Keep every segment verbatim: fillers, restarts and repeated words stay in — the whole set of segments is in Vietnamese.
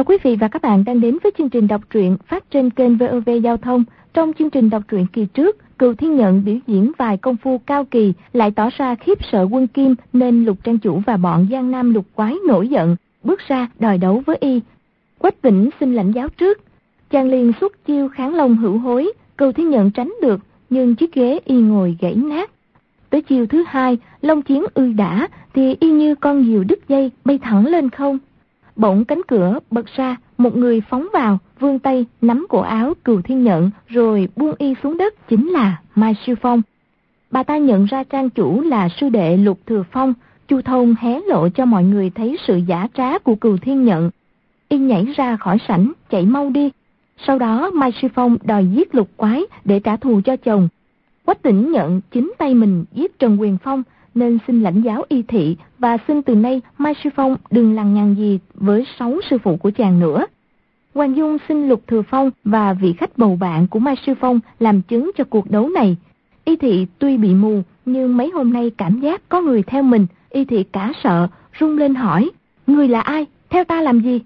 quý vị và các bạn đang đến với chương trình đọc truyện phát trên kênh vê o vê Giao thông. Trong chương trình đọc truyện kỳ trước, Cừu Thiên Nhận biểu diễn vài công phu cao kỳ lại tỏ ra khiếp sợ quân Kim, nên Lục Trang Chủ và bọn Giang Nam Lục Quái nổi giận, bước ra đòi đấu với y. Quách Vĩnh xin lãnh giáo trước, chàng liền xuất chiêu kháng long hữu hối. Cừu Thiên Nhận tránh được, nhưng chiếc ghế y ngồi gãy nát. Tới chiêu thứ hai, long chiến ư đả, thì y như con diều đứt dây bay thẳng lên không. Bỗng cánh cửa bật ra, một người phóng vào, vươn tay nắm cổ áo Cừu Thiên Nhận rồi buông y xuống đất, chính là Mai Sư Phong. Bà ta nhận ra trang chủ là sư đệ Lục Thừa Phong. Chu Thông hé lộ cho mọi người thấy sự giả trá của Cừu Thiên Nhận. Y nhảy ra khỏi sảnh, chạy mau đi. Sau đó Mai Sư Phong đòi giết Lục Quái để trả thù cho chồng. Quách Vĩnh nhận chính tay mình giết Trần Quyền Phong, nên xin lãnh giáo y thị và xin từ nay Mai Sư Phong đừng lằng nhằng gì với sáu sư phụ của chàng nữa. Hoàng Dung xin Lục Thừa Phong và vị khách bầu bạn của Mai Sư Phong làm chứng cho cuộc đấu này. Y thị tuy bị mù, nhưng mấy hôm nay cảm giác có người theo mình. Y thị cả sợ, run lên hỏi: người là ai? Theo ta làm gì?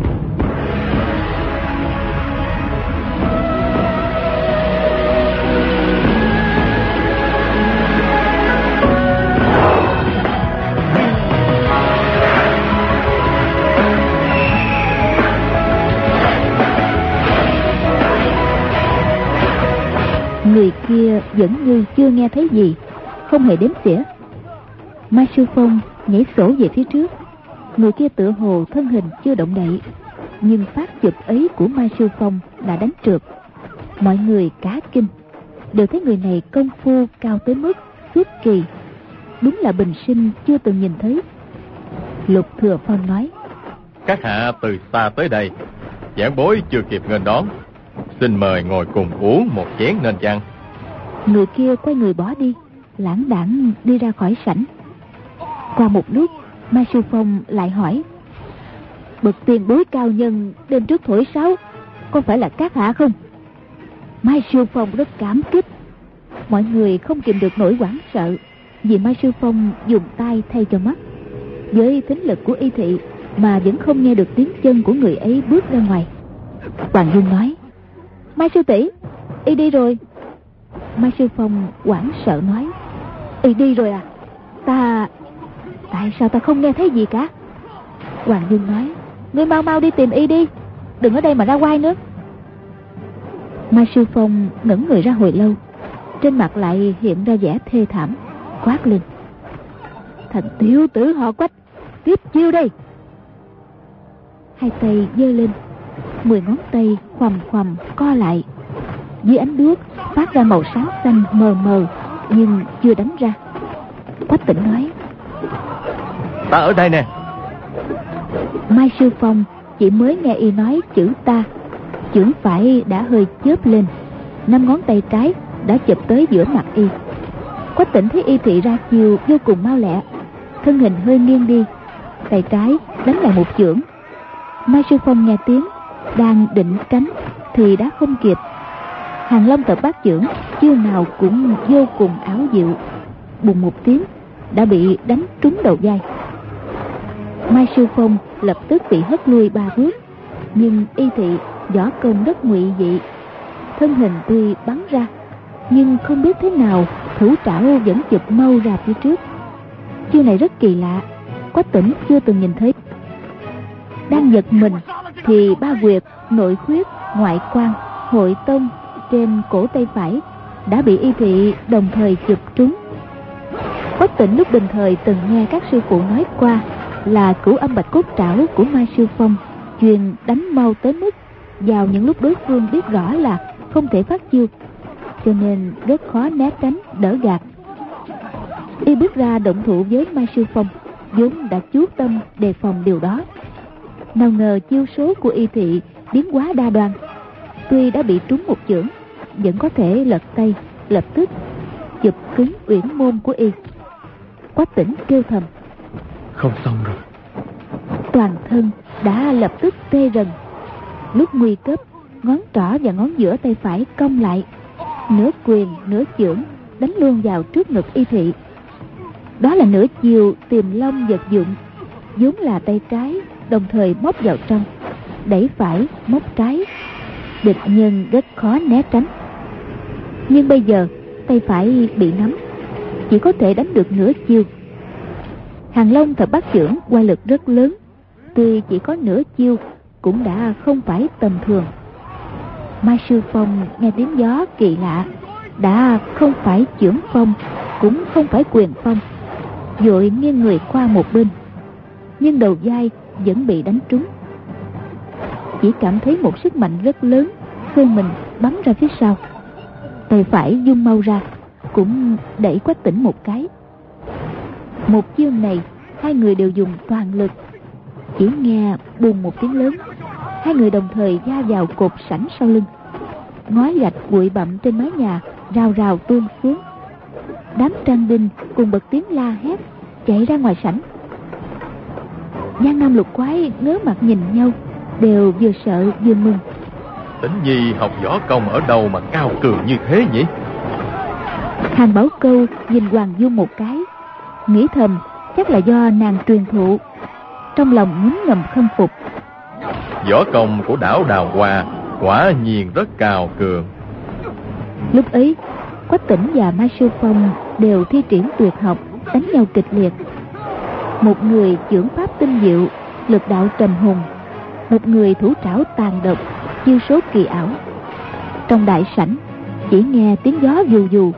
Người kia vẫn như chưa nghe thấy gì, không hề đếm xỉa. Mai Sư Phong nhảy sổ về phía trước. Người kia tựa hồ thân hình chưa động đậy, nhưng phát chụp ấy của Mai Sư Phong đã đánh trượt. Mọi người cá kinh, đều thấy người này công phu cao tới mức xuất kỳ, đúng là bình sinh chưa từng nhìn thấy. Lục Thừa Phong nói: các hạ từ xa tới đây, giảng bối chưa kịp nghênh đón, xin mời ngồi cùng uống một chén nên chăng? Người kia quay người bỏ đi, lãng đãng đi ra khỏi sảnh. Qua một lúc, Mai Sư Phong lại hỏi: bậc tiền bối cao nhân đêm trước thổi sáo, có phải là các hạ không? Mai Sư Phong rất cảm kích. Mọi người không kìm được nỗi hoảng sợ, vì Mai Sư Phong dùng tay thay cho mắt. Với thính lực của y thị mà vẫn không nghe được tiếng chân của người ấy bước ra ngoài. Hoàng Dung nói: Mai sư tỷ, y đi rồi. Mai Sư Phong hoảng sợ nói: y đi rồi à? Ta... tại sao ta không nghe thấy gì cả? Hoàng Dung nói: ngươi mau mau đi tìm y đi, đừng ở đây mà ra oai nữa. Mai Sư Phong ngẩng người ra hồi lâu, trên mặt lại hiện ra vẻ thê thảm, quát lên: thằng tiểu tử họ Quách, tiếp chiêu đây. Hai tay giơ lên, mười ngón tay khoằm khoằm co lại, dưới ánh đuốc phát ra màu sáng xanh mờ mờ, nhưng chưa đánh ra. Quách Tĩnh nói: ta ở đây nè. Mai Sư Phong chỉ mới nghe y nói chữ ta, chưởng phải đã hơi chớp lên, năm ngón tay trái đã chụp tới giữa mặt y. Quách Tĩnh thấy y thị ra chiều vô cùng mau lẹ, thân hình hơi nghiêng đi, tay trái đánh lại một chưởng. Mai Sư Phong nghe tiếng, đang định tránh thì đã không kịp. Hàng Long Tập Bát chưởng chiêu nào cũng vô cùng ảo diệu, bùng một tiếng đã bị đánh trúng đầu vai. Mai Sư Phong lập tức bị hất lui ba bước, nhưng y thị võ công rất ngụy dị, thân hình tuy bắn ra, nhưng không biết thế nào thủ trảo vẫn chụp mau ra phía trước. Chiêu này rất kỳ lạ, Quách Tĩnh chưa từng nhìn thấy. Đang giật mình thì ba quyệt nội khuyết, ngoại quan, hội tông trên cổ tay phải đã bị y thị đồng thời chụp trúng. Quách Tĩnh lúc bình thời từng nghe các sư phụ nói qua là cửu âm bạch cốt trảo của Mai Sư Phong chuyên đánh mau tới mức vào những lúc đối phương biết rõ là không thể phát chiêu, cho nên rất khó né tránh đỡ gạt. Y bước ra động thủ với Mai Sư Phong vốn đã chú tâm đề phòng điều đó, nào ngờ chiêu số của y thị biến hóa đa đoan, tuy đã bị trúng một chưởng vẫn có thể lật tay, lập tức chụp cứng uyển môn của y. Quách Tĩnh kêu thầm: không xong rồi. Toàn thân đã lập tức tê rần. Lúc nguy cấp, ngón trỏ và ngón giữa tay phải cong lại, nửa quyền nửa chưởng đánh luôn vào trước ngực y thị. Đó là nửa chiều tìm long vật dụng, vốn là tay trái đồng thời móc vào trong. đẩy phải móc trái, địch nhân rất khó né tránh. Nhưng bây giờ tay phải bị nắm, chỉ có thể đánh được nửa chiêu. Hàng Long Thập Bát Chưởng oai lực rất lớn, tuy chỉ có nửa chiêu cũng đã không phải tầm thường. Mai Sư Phong nghe tiếng gió kỳ lạ, đã không phải chưởng phong, cũng không phải quyền phong, vội nghiêng người qua một bên, nhưng đầu vai vẫn bị đánh trúng. Chỉ cảm thấy một sức mạnh rất lớn khơi mình bắn ra phía sau. Tay phải vung mau ra, cũng đẩy Quách Tĩnh một cái. Một chiêu này hai người đều dùng toàn lực. Chỉ nghe bùng một tiếng lớn, hai người đồng thời va vào cột sảnh sau lưng. Ngói gạch bụi bặm trên mái nhà rào rào tuôn xuống. Đám trang binh cùng bật tiếng la hét, chạy ra ngoài sảnh. Giang Nam Lục Quái ngớ mặt nhìn nhau, đều vừa sợ vừa mừng. Tĩnh Nhi học võ công ở đâu mà cao cường như thế nhỉ? Hàng Bảo Câu nhìn Hoàng Dung một cái, nghĩ thầm chắc là do nàng truyền thụ, trong lòng ngấm ngầm khâm phục. Võ công của đảo Đào Hoa quả nhiên rất cao cường. Lúc ấy Quách Tĩnh và Mai Sư Phong đều thi triển tuyệt học, đánh nhau kịch liệt. Một người chưởng pháp tinh diệu, lực đạo trầm hùng, một người thủ trảo tàn độc, chiêu số kỳ ảo. Trong đại sảnh chỉ nghe tiếng gió dù dù.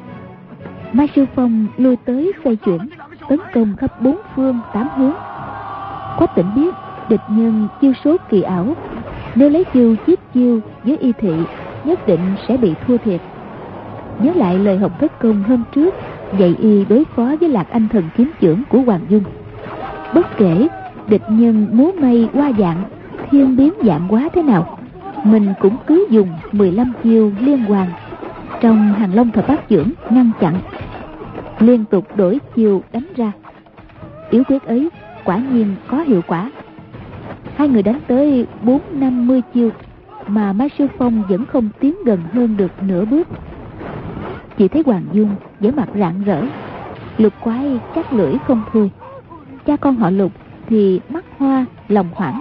Mai Sư Phong lui tới xoay chuyển, tấn công khắp bốn phương tám hướng. Quách Tĩnh biết địch nhân chiêu số kỳ ảo, nếu lấy chiêu chiết chiêu với y thị nhất định sẽ bị thua thiệt. Nhớ lại lời học thất công hôm trước dạy y đối phó với Lạc Anh thần kiếm chưởng của Hoàng Dung. Bất kể địch nhân múa may hoa dạng, thiên biến vạn hóa thế nào, mình cũng cứ dùng mười lăm chiêu liên hoàn trong Hàng Long Thập Bát Chưởng ngăn chặn, liên tục đổi chiêu đánh ra. Yếu quyết ấy quả nhiên có hiệu quả. Hai người đánh tới bốn năm mươi chiêu mà Mai Sư Phong vẫn không tiến gần hơn được nửa bước. Chỉ thấy Hoàng Dung vẻ mặt rạng rỡ, Lục Quái chắc lưỡi không thôi. Cha con họ Lục thì mắt hoa lòng hoảng.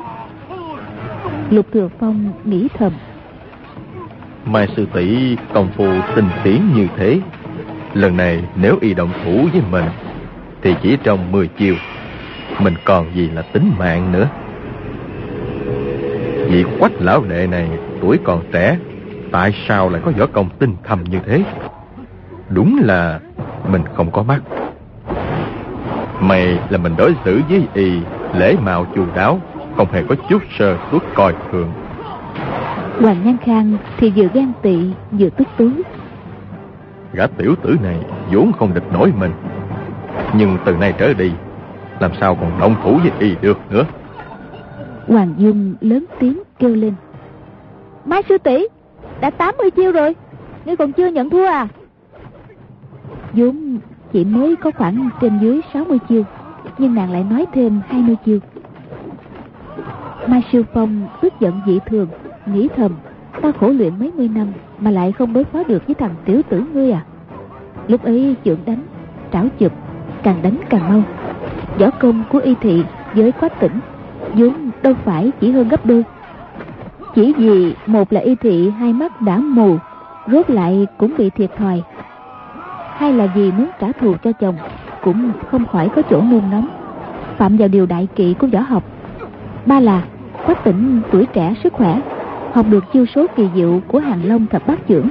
Lục Thừa Phong nghĩ thầm, Mai sư tỷ công phu tinh tiến như thế, lần này nếu y động thủ với mình thì chỉ trong mười chiêu, mình còn gì là tính mạng nữa. Vị Quách lão đệ này tuổi còn trẻ, tại sao lại có võ công tinh thâm như thế? Đúng là mình không có mắt. May là mình đối xử với y lễ mạo chu đáo, không hề có chút sơ suất coi thường. Hoàng Nhan Khang thì vừa ghen tị vừa tức tối. Gã tiểu tử này vốn không địch nổi mình, nhưng từ nay trở đi làm sao còn động thủ với y được nữa. Hoàng Dung lớn tiếng kêu lên, Mai sư tỷ, đã tám mươi chiêu rồi, ngươi còn chưa nhận thua à? Vốn chỉ mới có khoảng trên dưới sáu mươi chiêu, nhưng nàng lại nói thêm hai mươi chiêu. Mai Sư Phong tức giận dị thường, nghĩ thầm, ta khổ luyện mấy mươi năm mà lại không đối phó được với thằng tiểu tử ngươi à? Lúc ấy chưởng đánh, trảo chụp, càng đánh càng mau. Võ công của y thị với Quách Tĩnh vốn đâu phải chỉ hơn gấp đôi. Chỉ vì một là y thị hai mắt đã mù, rốt lại cũng bị thiệt thòi, hai là vì muốn trả thù cho chồng, cũng không khỏi có chỗ nôn nóng, phạm vào điều đại kỵ của võ học. Ba là Quách Tĩnh tuổi trẻ sức khỏe, học được chiêu số kỳ diệu của Hàng Long Thập Bát Chưởng,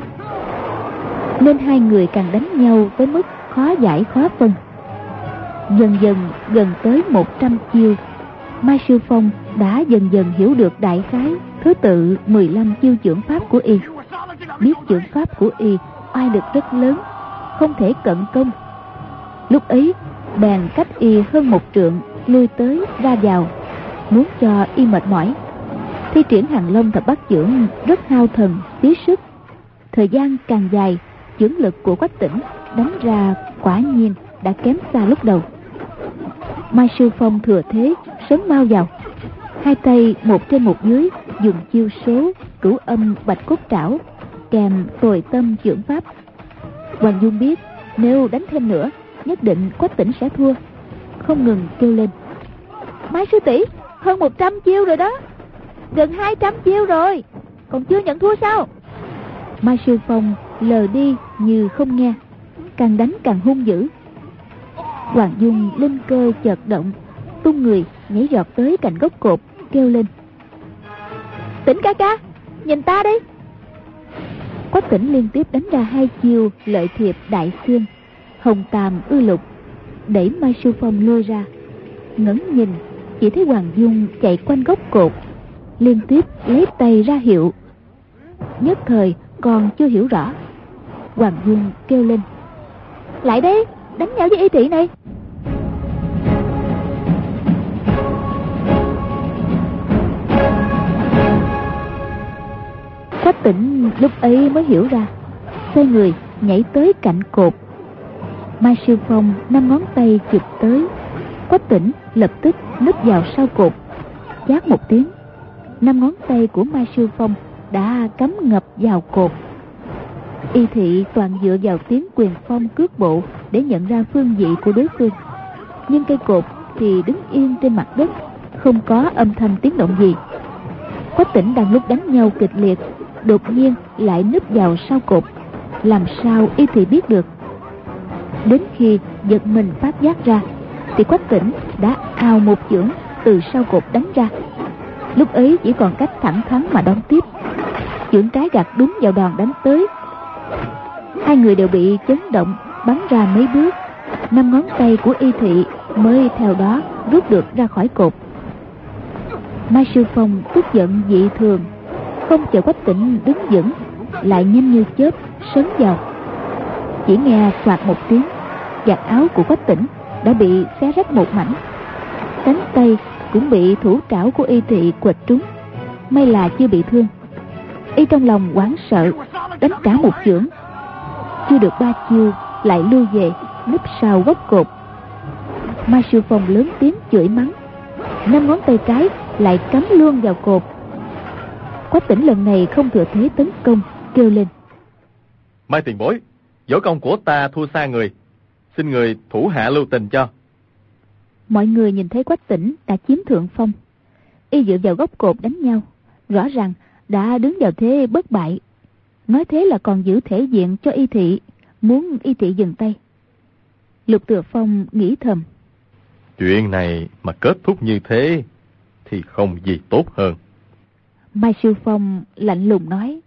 nên hai người càng đánh nhau tới mức khó giải khó phân. Dần dần gần tới một trăm chiêu, Mai Sư Phong đã dần dần hiểu được đại khái thứ tự mười lăm chiêu chưởng pháp của y. Biết chưởng pháp của y oai lực rất lớn, không thể cận công. Lúc ấy bèn cách y hơn một trượng, lui tới ra vào, muốn cho y mệt mỏi. Thi triển Hàng Long Thập Bát Chưởng rất hao thần phí sức. Thời gian càng dài, chưởng lực của Quách Tĩnh đánh ra quả nhiên đã kém xa lúc đầu. Mai Sư Phong thừa thế sớm mau vào, hai tay một trên một dưới dùng chiêu số cửu âm bạch cốt trảo kèm tồi tâm chưởng pháp. Hoàng Dung biết nếu đánh thêm nữa nhất định Quách Tĩnh sẽ thua, không ngừng kêu lên, Mai sư tỷ hơn một trăm chiêu rồi đó. Gần hai trăm chiêu rồi, còn chưa nhận thua sao? Mai Sư Phong lờ đi như không nghe, càng đánh càng hung dữ. Hoàng Dung linh cơ chợt động, tung người nhảy giọt tới cạnh gốc cột, kêu lên: Tỉnh ca ca, nhìn ta đi. Quách Tỉnh liên tiếp đánh ra hai chiêu lợi thiệp đại xương, hồng tàm ư lục, đẩy Mai Sư Phong lôi ra. Ngẩng nhìn chỉ thấy Hoàng Dung chạy quanh gốc cột, liên tiếp lấy tay ra hiệu. Nhất thời còn chưa hiểu rõ, Hoàng Dung kêu lên: Lại đây, đánh nhau với y thị này. Quách Tỉnh lúc ấy mới hiểu ra, xoay người nhảy tới cạnh cột. Mai Sư Phong năm ngón tay chụp tới, Quách Tỉnh lập tức núp vào sau cột. Chát một tiếng, năm ngón tay của Mai Sư Phong đã cắm ngập vào cột. Y thị toàn dựa vào tiếng quyền phong cước bộ để nhận ra phương vị của đối phương, nhưng cây cột thì đứng yên trên mặt đất, không có âm thanh tiếng động gì. Quách Tỉnh đang lúc đánh nhau kịch liệt, đột nhiên lại núp vào sau cột, làm sao y thị biết được? Đến khi giật mình phát giác ra, thì Quách Tỉnh đã ào một chưởng từ sau cột đánh ra. Lúc ấy chỉ còn cách thẳng thắn mà đón tiếp. Chưởng trái gạt đúng vào đòn đánh tới. Hai người đều bị chấn động, bắn ra mấy bước. Năm ngón tay của y thị mới theo đó rút được ra khỏi cột. Mai Sư Phong tức giận dị thường, không chờ Quách Tỉnh đứng vững, lại nhanh như chớp sấn vào. Chỉ nghe xoạt một tiếng, vạt áo của Quách Tỉnh đã bị xé rách một mảnh, cánh tay cũng bị thủ trảo của y thị quệt trúng. May là chưa bị thương. Y trong lòng hoảng sợ, đánh trả một chưởng. Chưa được ba chiêu lại lui về núp sau gốc cột. Mai Sư Phong lớn tiếng chửi mắng, năm ngón tay cái lại cắm luôn vào cột. Quách Tỉnh lần này không thừa thế tấn công, kêu lên: Mai tiền bối, võ công của ta thua xa người, xin người thủ hạ lưu tình cho. Mọi người nhìn thấy Quách Tỉnh đã chiếm thượng phong, y dựa vào gốc cột đánh nhau, rõ ràng đã đứng vào thế bất bại. Nói thế là còn giữ thể diện cho y thị, muốn y thị dừng tay. Lục Thừa Phong nghĩ thầm, chuyện này mà kết thúc như thế thì không gì tốt hơn. Mai Sư Phong lạnh lùng nói: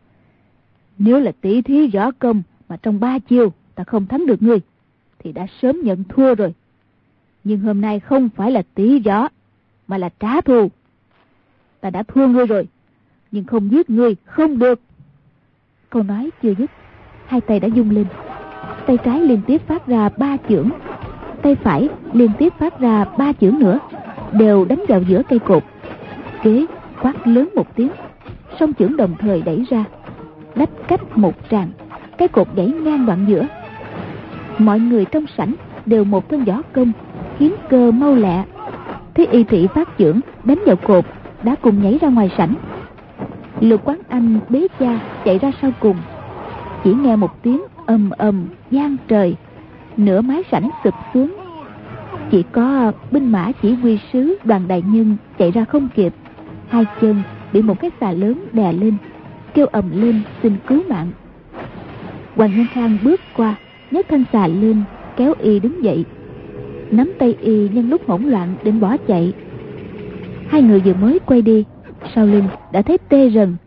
Nếu là tỷ thí võ công mà trong ba chiêu ta không thắng được ngươi, thì đã sớm nhận thua rồi. Nhưng hôm nay không phải là tỷ võ, mà là trả thù. Ta đã thua ngươi rồi, nhưng không giết ngươi không được. Câu nói chưa dứt, hai tay đã vung lên. Tay trái liên tiếp phát ra ba chưởng, tay phải liên tiếp phát ra ba chưởng nữa, đều đánh vào giữa cây cột. Kế quát lớn một tiếng, song chưởng đồng thời đẩy ra, đách cách một tràng, cái cột gãy ngang đoạn giữa. Mọi người trong sảnh đều một thân võ công, kiếm cơ mau lẹ. Thấy y thị phát chưởng đánh vào cột, đã cùng nhảy ra ngoài sảnh. Lục Quán Anh bế cha chạy ra sau cùng. Chỉ nghe một tiếng ầm ầm vang trời, nửa mái sảnh sụp xuống. Chỉ có binh mã chỉ huy sứ Đoàn đại nhân chạy ra không kịp, hai chân bị một cái xà lớn đè lên, kêu ầm lên xin cứu mạng. Hoàng Nhân Khang bước qua, nhấc thanh xà lên, kéo y đứng dậy, nắm tay y nhân lúc hỗn loạn định bỏ chạy. Hai người vừa mới quay đi, sau lưng đã thấy tê rần,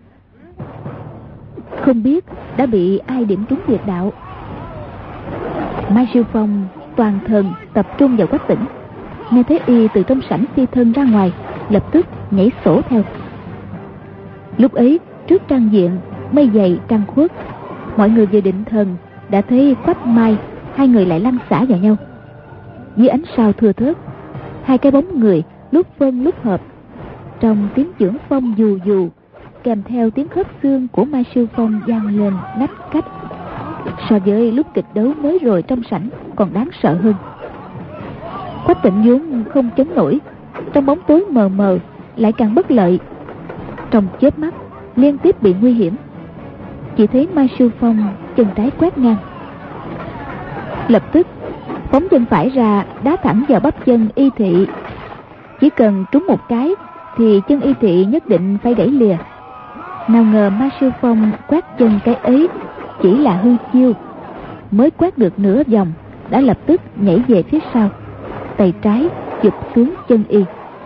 không biết đã bị ai điểm trúng huyệt đạo. Mai Sư Phong toàn thần tập trung vào Quách Tỉnh, nghe thấy y từ trong sảnh phi thân ra ngoài, lập tức nhảy sổ theo. Lúc ấy trước trang diện mây dày trăng khuất, mọi người vừa định thần đã thấy Quách Mai hai người lại lăn xả vào nhau. Dưới ánh sao thưa thớt, hai cái bóng người lúc phân lúc hợp, trong tiếng chưởng phong dù dù kèm theo tiếng khớp xương của Mai Sư Phong vang lên nách cách. So với lúc kịch đấu mới rồi trong sảnh còn đáng sợ hơn. Quách Tỉnh vốn không chống nổi, trong bóng tối mờ mờ lại càng bất lợi. Trong chớp mắt liên tiếp bị nguy hiểm. Chỉ thấy Mai Sư Phong chân trái quét ngang, lập tức phóng chân phải ra đá thẳng vào bắp chân y thị. Chỉ cần trúng một cái thì chân Y Thị nhất định phải gãy lìa. Nào ngờ Mai Sư Phong quát chân cái ấy chỉ là hư chiêu, mới quát được nửa vòng đã lập tức nhảy về phía sau, tay trái chụp xuống chân Y.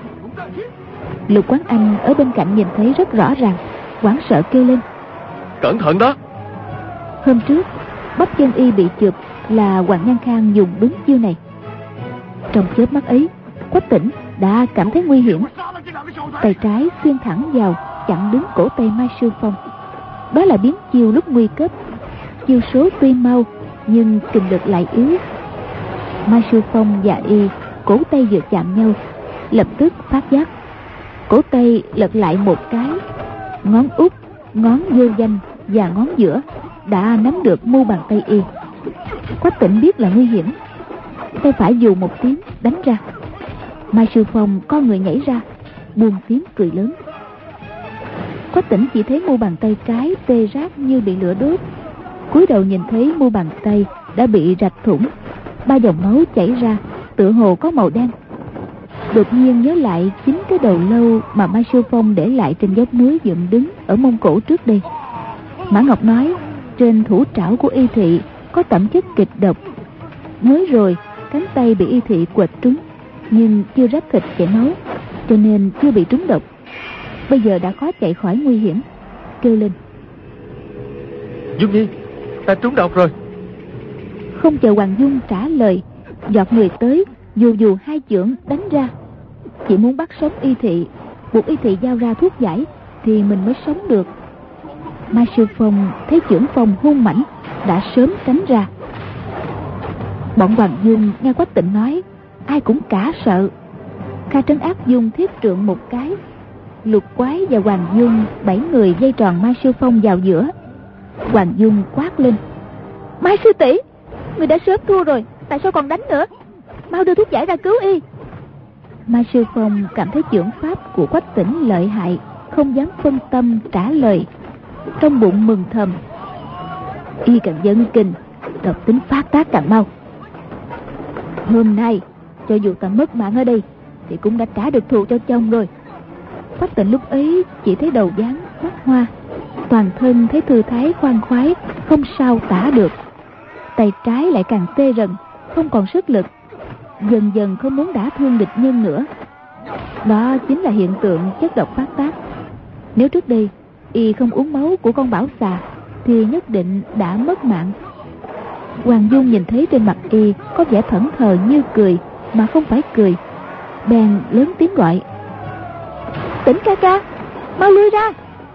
Lục Quán Anh ở bên cạnh nhìn thấy rất rõ ràng, hoảng sợ kêu lên: Cẩn thận đó! Hôm trước bắp chân Y bị chụp là Hoàng Nhan Khang dùng đúng chiêu này. Trong chớp mắt ấy, Quách Tĩnh đã cảm thấy nguy hiểm, tay trái xuyên thẳng vào chặn đứng cổ tay Mai Sư Phong. Đó là biến chiêu lúc nguy cấp, chiêu số tuy mau nhưng kình lực lại yếu. Mai Sư Phong và Y cổ tay vừa chạm nhau, lập tức phát giác, cổ tay lật lại một cái, ngón út, ngón vô danh và ngón giữa đã nắm được mu bàn tay Y. Quách Tĩnh biết là nguy hiểm, tay phải dù một tiếng đánh ra. Mai Sư Phong con người nhảy ra, buông tiếng cười lớn. Quách Tĩnh chỉ thấy mu bàn tay trái tê rát như bị lửa đốt, cúi đầu nhìn thấy mu bàn tay đã bị rạch thủng, ba dòng máu chảy ra, tựa hồ có màu đen. Đột nhiên nhớ lại chính cái đầu lâu mà Mai Sư Phong để lại trên dốc núi dựng đứng ở Mông Cổ trước đây. Mã Ngọc nói trên thủ trảo của Y Thị có tẩm chất kịch độc. Mới rồi cánh tay bị Y Thị quệt trúng, nhưng chưa rách thịt chảy máu, cho nên chưa bị trúng độc. Bây giờ đã khó chạy khỏi nguy hiểm, kêu lên: Dung Nhi, ta trúng độc rồi. Không chờ Hoàng Dung trả lời, giọt người tới dù dù hai chưởng đánh ra, chỉ muốn bắt sống Y Thị, buộc Y Thị giao ra thuốc giải thì mình mới sống được. Mai Sư Phong thấy chưởng phong hung mãnh, đã sớm tránh ra. Bọn Hoàng Dung nghe Quách Tĩnh nói, ai cũng cả sợ. Kha Trấn Ác dùng thiết trượng một cái, Lục Quái và Hoàng Dung bảy người dây tròn Mai Sư Phong vào giữa. Hoàng Dung quát lên: Mai sư tỷ, người đã sớm thua rồi, tại sao còn đánh nữa? Mau đưa thuốc giải ra cứu Y. Mai Sư Phong cảm thấy chưởng pháp của Quách Tĩnh lợi hại, không dám phân tâm trả lời, trong bụng mừng thầm: Y càng dấn kinh, độc tính phát tác càng mau. Hôm nay cho dù ta mất mạng ở đây thì cũng đã trả được thù cho chồng rồi. Quách Tĩnh lúc ấy chỉ thấy đầu dáng mắt hoa, toàn thân thấy thư thái khoan khoái, không sao tả được. Tay trái lại càng tê rần, không còn sức lực, dần dần không muốn đả thương địch nhân nữa. Đó chính là hiện tượng chất độc phát tác. Nếu trước đây Y không uống máu của con bảo xà thì nhất định đã mất mạng. Hoàng Dung nhìn thấy trên mặt Y có vẻ thẫn thờ như cười mà không phải cười, bèn lớn tiếng gọi: Tĩnh ca ca, mau lui ra.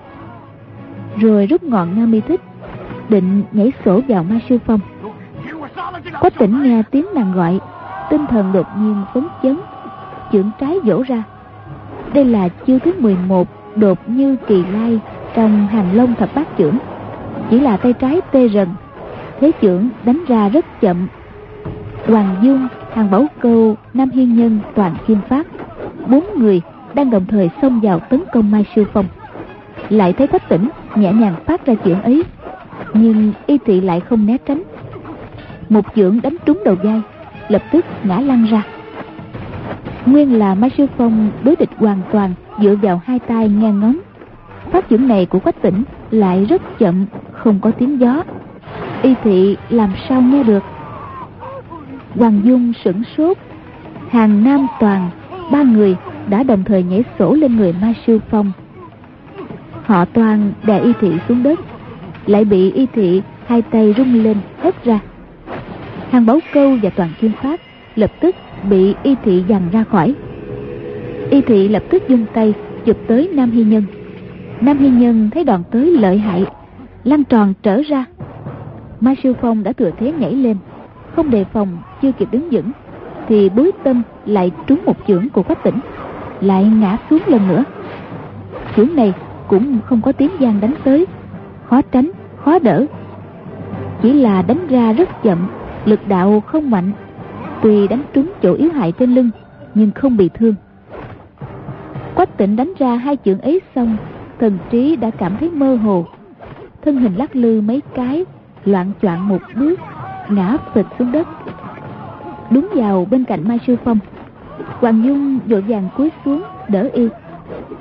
Rồi rút ngọn Nam Mi Thích, định nhảy sổ vào Mai Sư Phong. Quách Tĩnh nghe tiếng nàng gọi, tinh thần đột nhiên phấn chấn, chưởng trái vỗ ra. Đây là chiêu thứ mười một đột như kỳ lai trong Hàng Long thập bát chưởng, chỉ là tay trái tê rần, thế chưởng đánh ra rất chậm. Hoàng Dung, Hàng Bảo Câu, Nam Hiên Nhân, Toàn Kim Phát, bốn người đang đồng thời xông vào tấn công Mai Sư Phong. Lại thấy Quách Tĩnh nhẹ nhàng phát ra chưởng ấy, nhưng Y Thị lại không né tránh. Một chưởng đánh trúng đầu vai, lập tức ngã lăn ra. Nguyên là Mai Sư Phong đối địch hoàn toàn dựa vào hai tay ngang ngón. Phát chưởng này của Quách Tĩnh lại rất chậm, không có tiếng gió, Y Thị làm sao nghe được. Hoàng Dung sửng sốt, Hàng Nam Toàn, ba người đã đồng thời nhảy sổ lên người Mai Sư Phong. Họ Toàn đè Y Thị xuống đất, lại bị Y Thị hai tay rung lên hất ra. Hàng Bảo Câu và Toàn Kim Phát lập tức bị Y Thị giằng ra khỏi. Y Thị lập tức giương tay chụp tới Nam Hy Nhân. Nam Hy Nhân thấy đòn tới lợi hại, lăn tròn trở ra. Mai Sư Phong đã thừa thế nhảy lên, không đề phòng, chưa kịp đứng vững thì bối tâm lại trúng một chưởng của Quách Tĩnh, lại ngã xuống lần nữa. Chưởng này cũng không có tiếng vang đánh tới, khó tránh khó đỡ, chỉ là đánh ra rất chậm, lực đạo không mạnh. Tuy đánh trúng chỗ yếu hại trên lưng nhưng không bị thương. Quách Tĩnh đánh ra hai chưởng ấy xong, thần trí đã cảm thấy mơ hồ, thân hình lắc lư mấy cái, loạng choạng một bước, ngã phịch xuống đất, đúng vào bên cạnh Mai Sư Phong. Hoàng Dung vội vàng cúi xuống đỡ Y.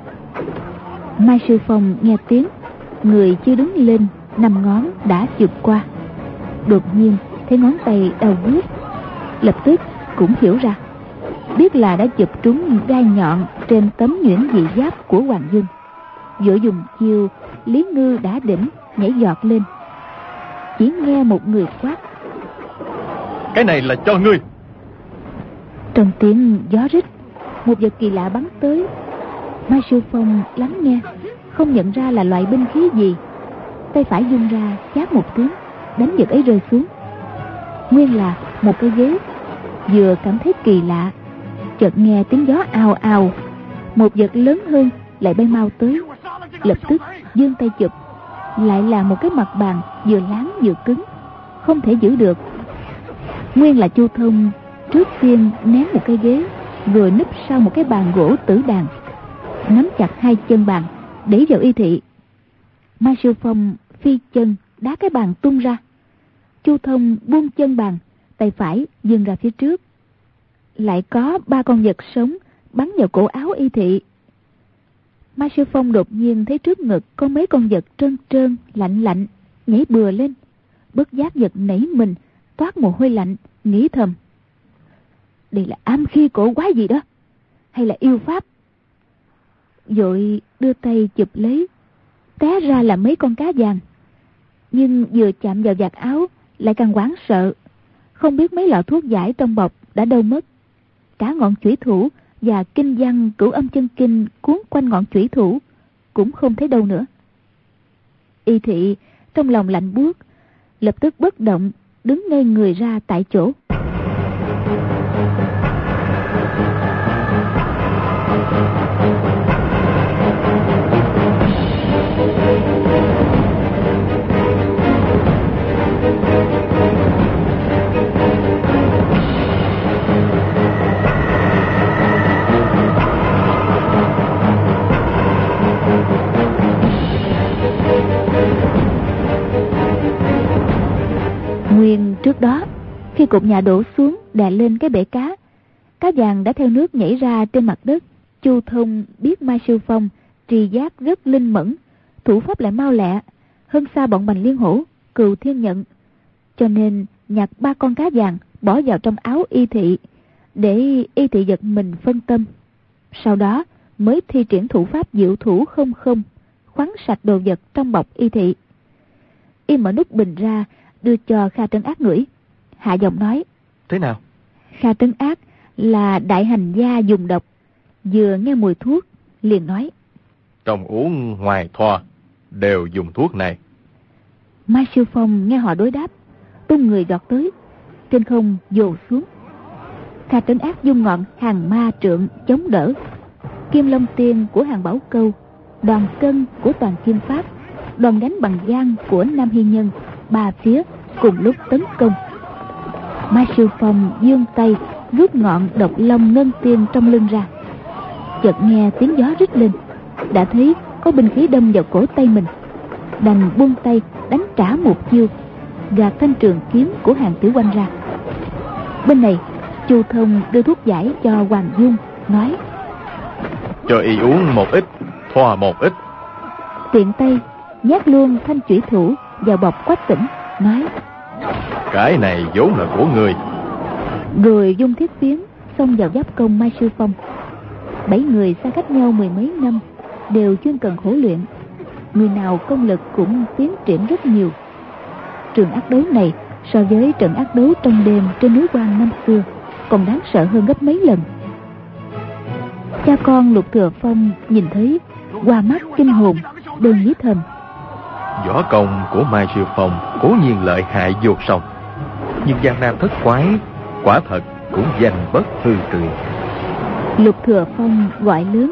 Mai Sư Phong nghe tiếng, người chưa đứng lên, năm ngón đã chụp qua. Đột nhiên thấy ngón tay đau buốt, lập tức cũng hiểu ra, biết là đã chụp trúng gai nhọn trên tấm nhuyễn dị giáp của Hoàng Dung. Vội dùng chiêu Lý Ngư đã đỉnh nhảy giọt lên. Chỉ nghe một người quát: cái này là cho ngươi. Trong tiếng gió rít, một vật kỳ lạ bắn tới. Mai Sư Phong lắng nghe, không nhận ra là loại binh khí gì. Tay phải vung ra chát một tiếng, đánh vật ấy rơi xuống. Nguyên là một cái ghế. Vừa cảm thấy kỳ lạ, chợt nghe tiếng gió ào ào, một vật lớn hơn lại bay mau tới. Lập tức giương tay chụp, lại là một cái mặt bàn vừa láng vừa cứng, không thể giữ được. Nguyên là Chu Thông trước tiên ném một cái ghế, rồi núp sau một cái bàn gỗ tử đàn, nắm chặt hai chân bàn đẩy vào Y Thị. Mai Sư Phong phi chân đá cái bàn tung ra. Chu Thông buông chân bàn, tay phải vươn ra phía trước. Lại có ba con vật sống bắn vào cổ áo Y Thị. Mai Sư Phong đột nhiên thấy trước ngực có mấy con vật trơn trơn lạnh lạnh nhảy bừa lên, bất giác giật nảy mình, toát mồ hôi lạnh, nghĩ thầm: đây là ám khí cổ quái gì đó, hay là yêu pháp? Vội đưa tay chụp lấy, té ra là mấy con cá vàng. Nhưng vừa chạm vào vạt áo lại càng hoảng sợ, không biết mấy lọ thuốc giải trong bọc đã đâu mất. Cả ngọn chủy thủ và kinh văn Cửu Âm Chân Kinh cuốn quanh ngọn chủy thủ cũng không thấy đâu nữa. Y Thị trong lòng lạnh buốt, lập tức bất động, đứng ngây người ra tại chỗ. Nguyên trước đó, khi cột nhà đổ xuống đè lên cái bể cá, cá vàng đã theo nước nhảy ra trên mặt đất. Chu Thông biết Mai Sư Phong trì giác rất linh mẫn, thủ pháp lại mau lẹ, hơn xa bọn Bành Liên Hổ, Cừu Thiên Nhận, cho nên nhặt ba con cá vàng bỏ vào trong áo Y Thị, để Y Thị giật mình phân tâm. Sau đó mới thi triển thủ pháp diệu thủ không không, khoắn sạch đồ vật trong bọc Y Thị. Y mở nút bình ra, đưa cho Kha Trấn Ác ngửi, hạ giọng nói: thế nào? Kha Trấn Ác là đại hành gia dùng độc, vừa nghe mùi thuốc liền nói: trong uống hoài thoa đều dùng thuốc này. Mai Sư Phong nghe họ đối đáp, tung người giọt tới, trên không dồ xuống. Kha Trấn Ác dung ngọn Hàng Ma Trượng chống đỡ, Kim Long Tiên của Hàng Bảo Câu, Đoàn Cân của Toàn Kim Pháp, Đoàn Gánh Bằng Giang của Nam Hiên Nhân, ba phía cùng lúc tấn công. Mai Sư Phong giương tay rút ngọn Độc Long Ngân Tiên trong lưng ra. Chợt nghe tiếng gió rít lên, đã thấy có binh khí đâm vào cổ tay mình, đành buông tay đánh trả một chiêu, gạt thanh trường kiếm của Hàng Tử Oanh ra. Bên này Chu Thông đưa thuốc giải cho Hoàng Dung, nói: cho y uống một ít, thoa một ít. Tiện tay nhét luôn thanh chủy thủ vào bọc Quách Tĩnh, nói: cái này vốn là của người. Rồi dung thiết phiến xông vào giáp công Mai Sư Phong. Bảy người xa cách nhau mười mấy năm, đều chuyên cần khổ luyện, người nào công lực cũng tiến triển rất nhiều. Trường ác đấu này so với trận ác đấu trong đêm trên núi Quan năm xưa còn đáng sợ hơn gấp mấy lần. Cha con Lục Thừa Phong nhìn thấy qua mắt kinh hồn, đơn nghĩ thầm: võ công của Mai Sư Phong cố nhiên lợi hại vô song, nhưng Giang Nam thất quái quả thật cũng danh bất hư truyền. Lục Thừa Phong gọi lớn: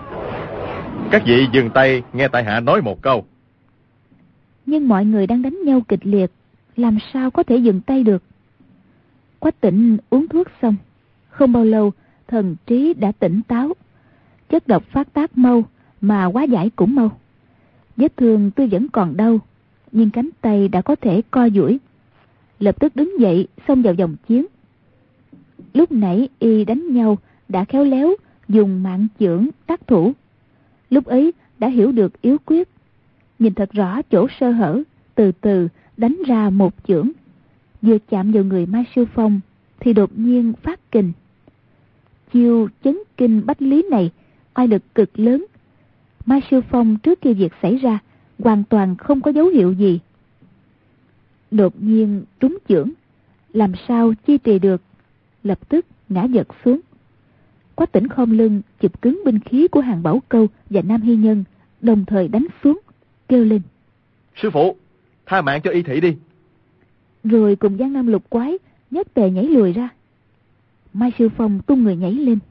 các vị dừng tay, nghe tại hạ nói một câu. Nhưng mọi người đang đánh nhau kịch liệt, làm sao có thể dừng tay được. Quách Tĩnh uống thuốc xong, không bao lâu thần trí đã tỉnh táo. Chất độc phát tác mau mà hóa giải cũng mau. Vết thương tuy vẫn còn đau, nhưng cánh tay đã có thể co duỗi. Lập tức đứng dậy xông vào vòng chiến. Lúc nãy y đánh nhau đã khéo léo dùng mạng chưởng tác thủ, lúc ấy đã hiểu được yếu quyết, nhìn thật rõ chỗ sơ hở, từ từ đánh ra một chưởng. Vừa chạm vào người Mai Sư Phong thì đột nhiên phát kình. Chiêu chấn kinh bách lý này oai lực cực lớn. Mai Sư Phong trước khi việc xảy ra hoàn toàn không có dấu hiệu gì. Đột nhiên trúng chưởng, làm sao chi trì được, lập tức ngã giật xuống. Quách Tĩnh khom lưng chụp cứng binh khí của Hàng Bảo Câu và Nam Hy Nhân, đồng thời đánh xuống, kêu lên: Sư phụ, tha mạng cho y thị đi. Rồi cùng Giang Nam Lục Quái nhất tề nhảy lùi ra. Mai Sư Phong tung người nhảy lên.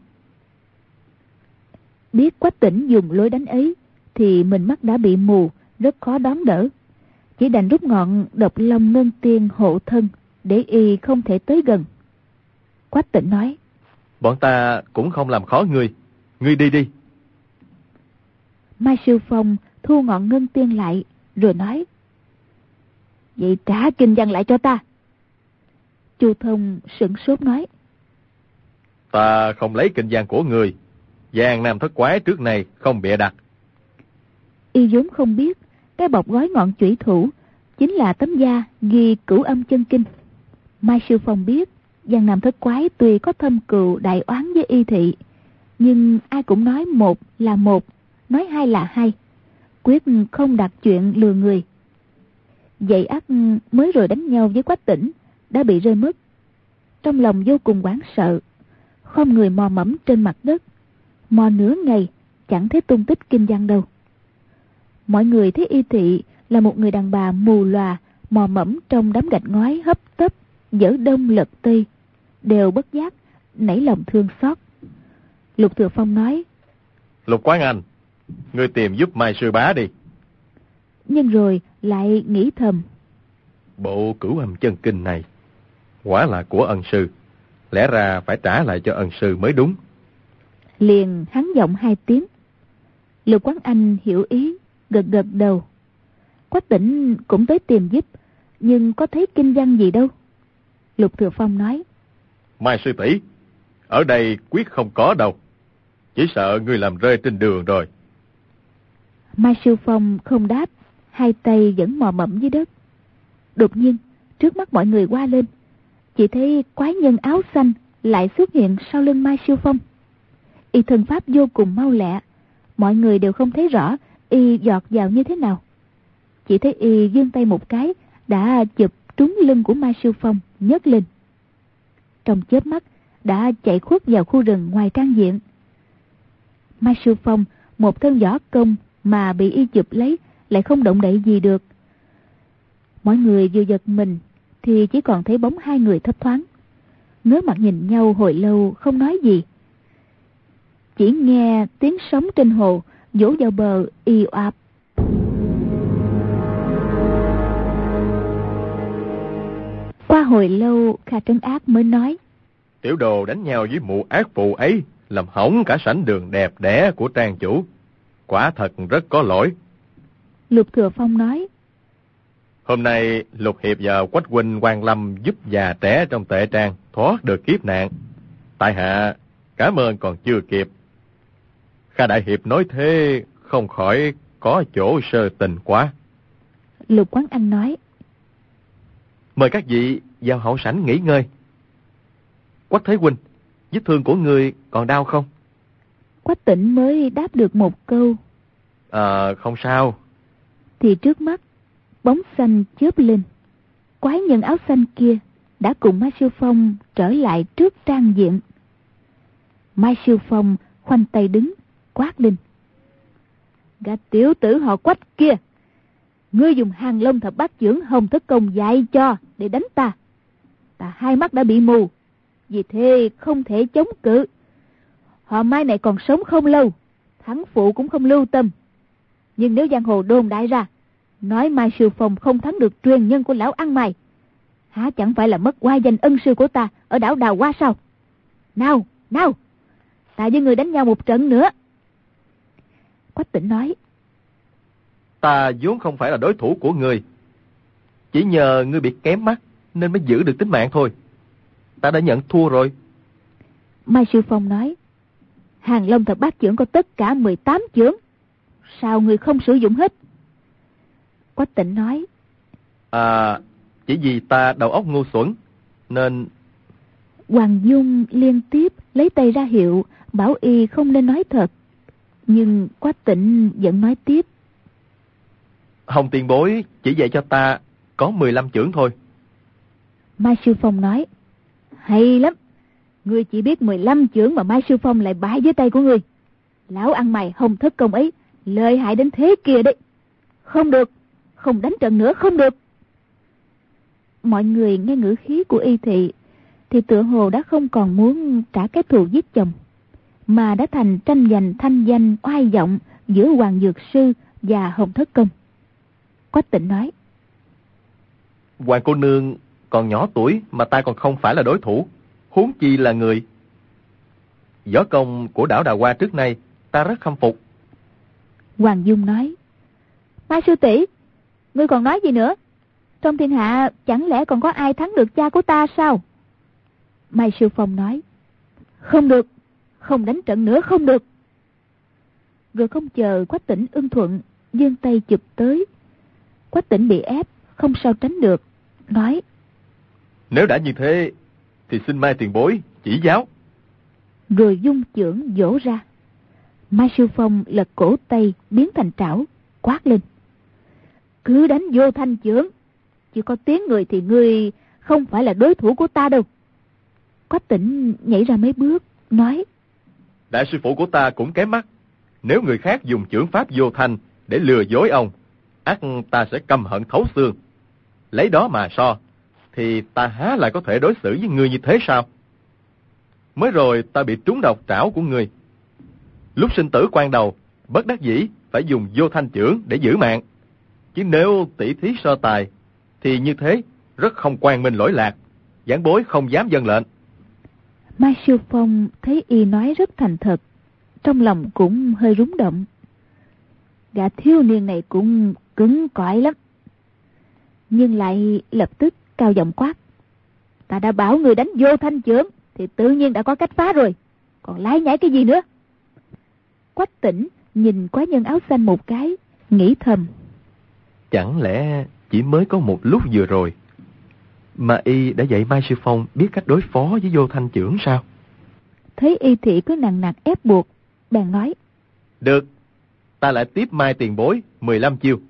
Biết Quách Tĩnh dùng lối đánh ấy thì mình mắt đã bị mù, rất khó đón đỡ. Chỉ đành rút ngọn độc long ngân tiên hộ thân để y không thể tới gần. Quách Tĩnh nói: Bọn ta cũng không làm khó ngươi, ngươi đi đi. Mai Sư Phong thu ngọn ngân tiên lại rồi nói: Vậy trả kinh văn lại cho ta. Chu Thông sửng sốt nói: Ta không lấy kinh văn của ngươi. Giang Nam Thất Quái trước này không bịa đặt. Y vốn không biết cái bọc gói ngọn chủy thủ chính là tấm da ghi Cửu Âm Chân Kinh. Mai Sư Phong biết Giang Nam Thất Quái tuy có thâm cừu đại oán với y thị, nhưng ai cũng nói một là một, nói hai là hai, quyết không đặt chuyện lừa người. Vậy ắt mới rồi đánh nhau với Quách Tĩnh đã bị rơi mất. Trong lòng vô cùng hoảng sợ, không người mò mẫm trên mặt đất, mò nửa ngày chẳng thấy tung tích kinh văn đâu. Mọi người thấy y thị là một người đàn bà mù lòa mò mẫm trong đám gạch ngói hấp tấp dở đông lật tây, đều bất giác nảy lòng thương xót. Lục Thừa Phong nói: Lục Quán Anh, ngươi tìm giúp Mai Sư Bá đi. Nhưng rồi lại nghĩ thầm: Bộ Cửu Âm Chân Kinh này quả là của ân sư, lẽ ra phải trả lại cho ân sư mới đúng. Liền hắn giọng hai tiếng. Lục Quán Anh hiểu ý, gật gật đầu. Quách Tĩnh cũng tới tìm giúp, nhưng có thấy kinh văn gì đâu. Lục Thừa Phong nói: Mai sư tỷ, ở đây quyết không có đâu, chỉ sợ ngươi làm rơi trên đường rồi. Mai Sư Phong không đáp, hai tay vẫn mò mẫm dưới đất. Đột nhiên trước mắt mọi người qua lên, chỉ thấy quái nhân áo xanh lại xuất hiện sau lưng Mai Sư Phong. Y thân pháp vô cùng mau lẹ, mọi người đều không thấy rõ y giọt vào như thế nào. Chỉ thấy y giương tay một cái đã chụp trúng lưng của Mai Sư Phong, nhấc lên. Trong chớp mắt đã chạy khuất vào khu rừng ngoài trang viện. Mai Sư Phong một thân võ công mà bị y chụp lấy lại không động đậy gì được. Mọi người vừa giật mình thì chỉ còn thấy bóng hai người thấp thoáng, ngớ mặt nhìn nhau hồi lâu không nói gì. Chỉ nghe tiếng sóng trên hồ vỗ vào bờ y oạp. Qua hồi lâu Kha Trấn Ác mới nói: Tiểu đồ đánh nhau với mụ ác phụ ấy, làm hỏng cả sảnh đường đẹp đẽ của trang chủ, quả thật rất có lỗi. Lục Thừa Phong nói: Hôm nay Lục Hiệp và Quách huynh Quan Lâm giúp già trẻ trong tệ trang thoát được kiếp nạn, tại hạ cảm ơn còn chưa kịp. Kha đại hiệp nói thế không khỏi có chỗ sơ tình quá. Lục Quán Anh nói: Mời các vị vào hậu sảnh nghỉ ngơi. Quách Thế huynh, vết thương của người còn đau không? Quách Tĩnh mới đáp được một câu: À, không sao. Thì trước mắt bóng xanh chớp lên, quái nhân áo xanh kia đã cùng Mai Sư Phong trở lại trước trang viện. Mai Sư Phong khoanh tay đứng, quát lên: Gã tiểu tử họ Quách kia, ngươi dùng Hàng Long Thập Bát Chưởng Hồng Thất Công dạy cho để đánh ta. Ta hai mắt đã bị mù, vì thế không thể chống cự. Họ Mai này còn sống không lâu, thắng phụ cũng không lưu tâm. Nhưng nếu giang hồ đồn đại ra, nói Mai Sư Phong không thắng được truyền nhân của lão ăn mày, há chẳng phải là mất oai danh ân sư của ta ở đảo Đào Hoa sao? Nào, nào, ta với người đánh nhau một trận nữa. Quách Tĩnh nói: Ta vốn không phải là đối thủ của ngươi, chỉ nhờ ngươi bị kém mắt nên mới giữ được tính mạng thôi. Ta đã nhận thua rồi. Mai Sư Phong nói: Hàng Long Thập Bát Chưởng có tất cả mười tám chưởng. sao người không sử dụng hết? Quách Tĩnh nói: À, chỉ vì ta đầu óc ngu xuẩn nên... Hoàng Dung liên tiếp lấy tay ra hiệu bảo y không nên nói thật, nhưng Quách Tĩnh vẫn nói tiếp: Hồng tiền bối chỉ dạy cho ta có mười lăm chưởng thôi. Mai Sư Phong nói: Hay lắm, ngươi chỉ biết mười lăm chưởng mà Mai Sư Phong lại bãi dưới tay của ngươi. Lão ăn mày Hồng Thất Công ấy lợi hại đến thế kia đấy. Không được, không đánh trận nữa, không được. Mọi người nghe ngữ khí của Y Thị thì tựa hồ đã không còn muốn trả cái thù giết chồng, mà đã thành tranh giành thanh danh oai vọng giữa Hoàng Dược Sư và Hồng Thất Công. Quách Tĩnh nói: Hoàng cô nương còn nhỏ tuổi mà ta còn không phải là đối thủ, huống chi là người. Võ công của đảo Đào Hoa trước nay ta rất khâm phục. Hoàng Dung nói: Mai sư tỷ, ngươi còn nói gì nữa? Trong thiên hạ chẳng lẽ còn có ai thắng được cha của ta sao? Mai Sư Phong nói: Không được, không đánh trận nữa, không được. Rồi không chờ Quách Tĩnh ưng thuận, giương tay chụp tới. Quách Tĩnh bị ép không sao tránh được, nói: Nếu đã như thế thì xin Mai tiền bối chỉ giáo. Rồi dung chưởng vỗ ra. Mai Sư Phong lật cổ tay biến thành trảo, quát lên: Cứ đánh vô thanh chưởng, chỉ có tiếng người thì ngươi không phải là đối thủ của ta đâu. Quách Tĩnh nhảy ra mấy bước, nói: Đại sư phụ của ta cũng kém mắt. Nếu người khác dùng chưởng pháp vô thanh để lừa dối ông, ắt ta sẽ căm hận thấu xương. Lấy đó mà so, thì ta há lại có thể đối xử với ngươi như thế sao? Mới rồi ta bị trúng độc trảo của ngươi. Lúc sinh tử quan đầu, bất đắc dĩ phải dùng vô thanh chưởng để giữ mạng. Chứ nếu tỷ thí so tài, thì như thế rất không quang minh lỗi lạc, giảng bối không dám dâng lệnh. Mai Sư Phong thấy y nói rất thành thật, trong lòng cũng hơi rúng động. Gã thiếu niên này cũng cứng cỏi lắm. Nhưng lại lập tức cao giọng quát: Ta đã bảo người đánh vô thanh chưởng thì tự nhiên đã có cách phá rồi, còn lái nhảy cái gì nữa? Quách Tĩnh nhìn quái nhân áo xanh một cái, nghĩ thầm: Chẳng lẽ chỉ mới có một lúc vừa rồi mà y đã dạy Mai Sư Phong biết cách đối phó với vô thanh chưởng sao? Thấy Y Thị cứ nằng nặc ép buộc, bèn nói: Được, ta lại tiếp Mai tiền bối mười lăm chiêu.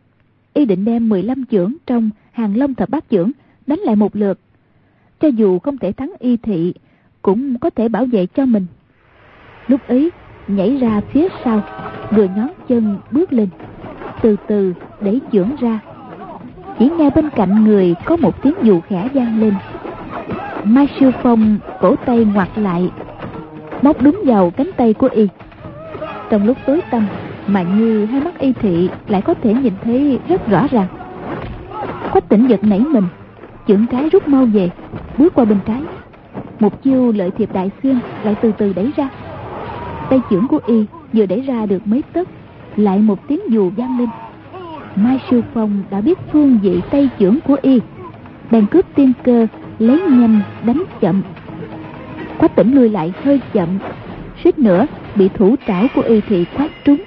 Y định đem mười lăm chưởng trong Hàng Long Thập Bát Chưởng đánh lại một lượt. Cho dù không thể thắng Y Thị, cũng có thể bảo vệ cho mình. Lúc ấy nhảy ra phía sau, rồi nhón chân bước lên, từ từ đẩy chưởng ra. Chỉ nghe bên cạnh người có một tiếng dù khẽ vang lên. Mai Sư Phong cổ tay ngoặt lại, móc đúng vào cánh tay của y. Trong lúc tối tăm mà như hai mắt Y Thị lại có thể nhìn thấy rất rõ ràng. Quách Tĩnh giật nảy mình, chưởng trái rút mau về, bước qua bên trái. Một chiêu lợi thiệp đại xương lại từ từ đẩy ra. Tay chưởng của y vừa đẩy ra được mấy tấc, lại một tiếng dù vang lên. Mai Sư Phong đã biết phương vị tay chưởng của y, bèn cướp tiên cơ, lấy nhanh đánh chậm. Quách Tĩnh lùi lại hơi chậm, suýt nữa bị thủ trảo của Y Thị quát trúng.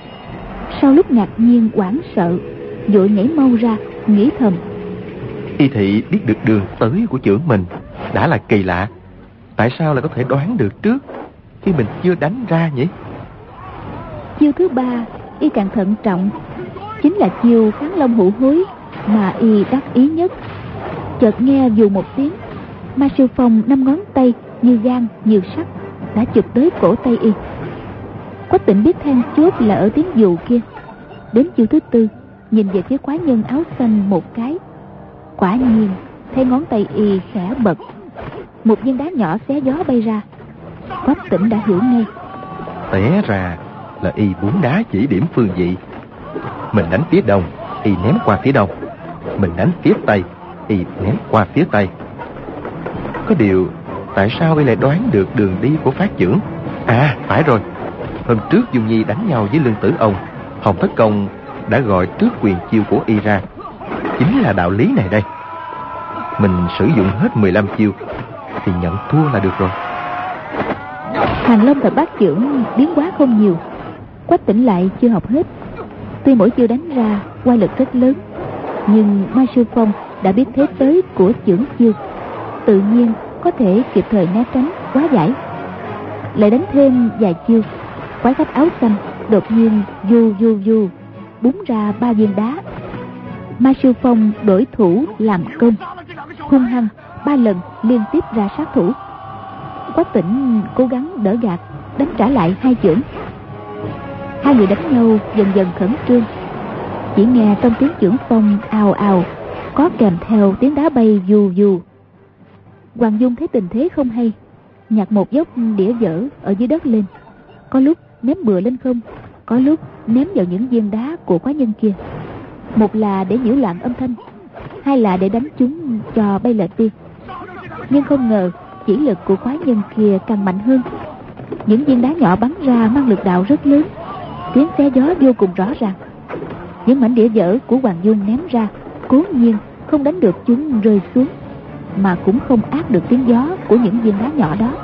Sau lúc ngạc nhiên hoảng sợ, vội nhảy mau ra, nghĩ thầm: Y Thị biết được đường tới của chưởng mình đã là kỳ lạ, tại sao lại có thể đoán được trước khi mình chưa đánh ra nhỉ? Chiêu thứ ba y càng thận trọng, chính là chiêu Kháng Long Hữu Hối mà y đắc ý nhất. Chợt nghe dù một tiếng, Mai Sư Phong năm ngón tay như gan như sắt đã chụp tới cổ tay y. Quách Tĩnh biết then chốt là ở tiếng dù kia. Đến chiêu thứ tư, nhìn về phía quái nhân áo xanh một cái, quả nhiên thấy ngón tay y khẽ bật, một viên đá nhỏ xé gió bay ra. Quách Tĩnh đã hiểu ngay, té ra là y búng đá chỉ điểm phương vị. Mình đánh phía đông, y ném qua phía đông. Mình đánh phía tây, y ném qua phía tây. Có điều, tại sao y lại đoán được đường đi của phát chưởng? À, phải rồi, hôm trước Dung Nhi đánh nhau với Lương Tử Ông, Hồng Thất Công đã gọi trước quyền chiêu của y ra. Chính là đạo lý này đây. Mình sử dụng hết mười lăm chiêu thì nhận thua là được rồi. Hàng Long Thập Bát Chưởng biến hóa không nhiều, Quách Tỉnh lại chưa học hết. Tuy mỗi chiêu đánh ra oai lực rất lớn, nhưng Mai Sư Phong đã biết thế tới của chưởng chiêu, tự nhiên có thể kịp thời né tránh hóa giải. Lại đánh thêm vài chiêu, quái khách áo xanh đột nhiên du du du búng ra ba viên đá. Mai Sư Phong đổi thủ làm công, hung hăng ba lần liên tiếp ra sát thủ. Quách Tỉnh cố gắng đỡ gạt, đánh trả lại hai chưởng. Hai người đánh nhau dần dần khẩn trương. Chỉ nghe trong tiếng chưởng phong ào ào có kèm theo tiếng đá bay dù dù. Hoàng Dung thấy tình thế không hay, nhặt một dốc đĩa vỡ ở dưới đất lên, có lúc ném bừa lên không, có lúc ném vào những viên đá của quái nhân kia. Một là để nhiễu loạn âm thanh, hai là để đánh chúng cho bay lệch đi. Nhưng không ngờ chỉ lực của quái nhân kia càng mạnh hơn. Những viên đá nhỏ bắn ra mang lực đạo rất lớn, tiếng xé gió vô cùng rõ ràng. Những mảnh đĩa vỡ của Hoàng Dung ném ra cố nhiên không đánh được chúng rơi xuống, mà cũng không áp được tiếng gió của những viên đá nhỏ đó.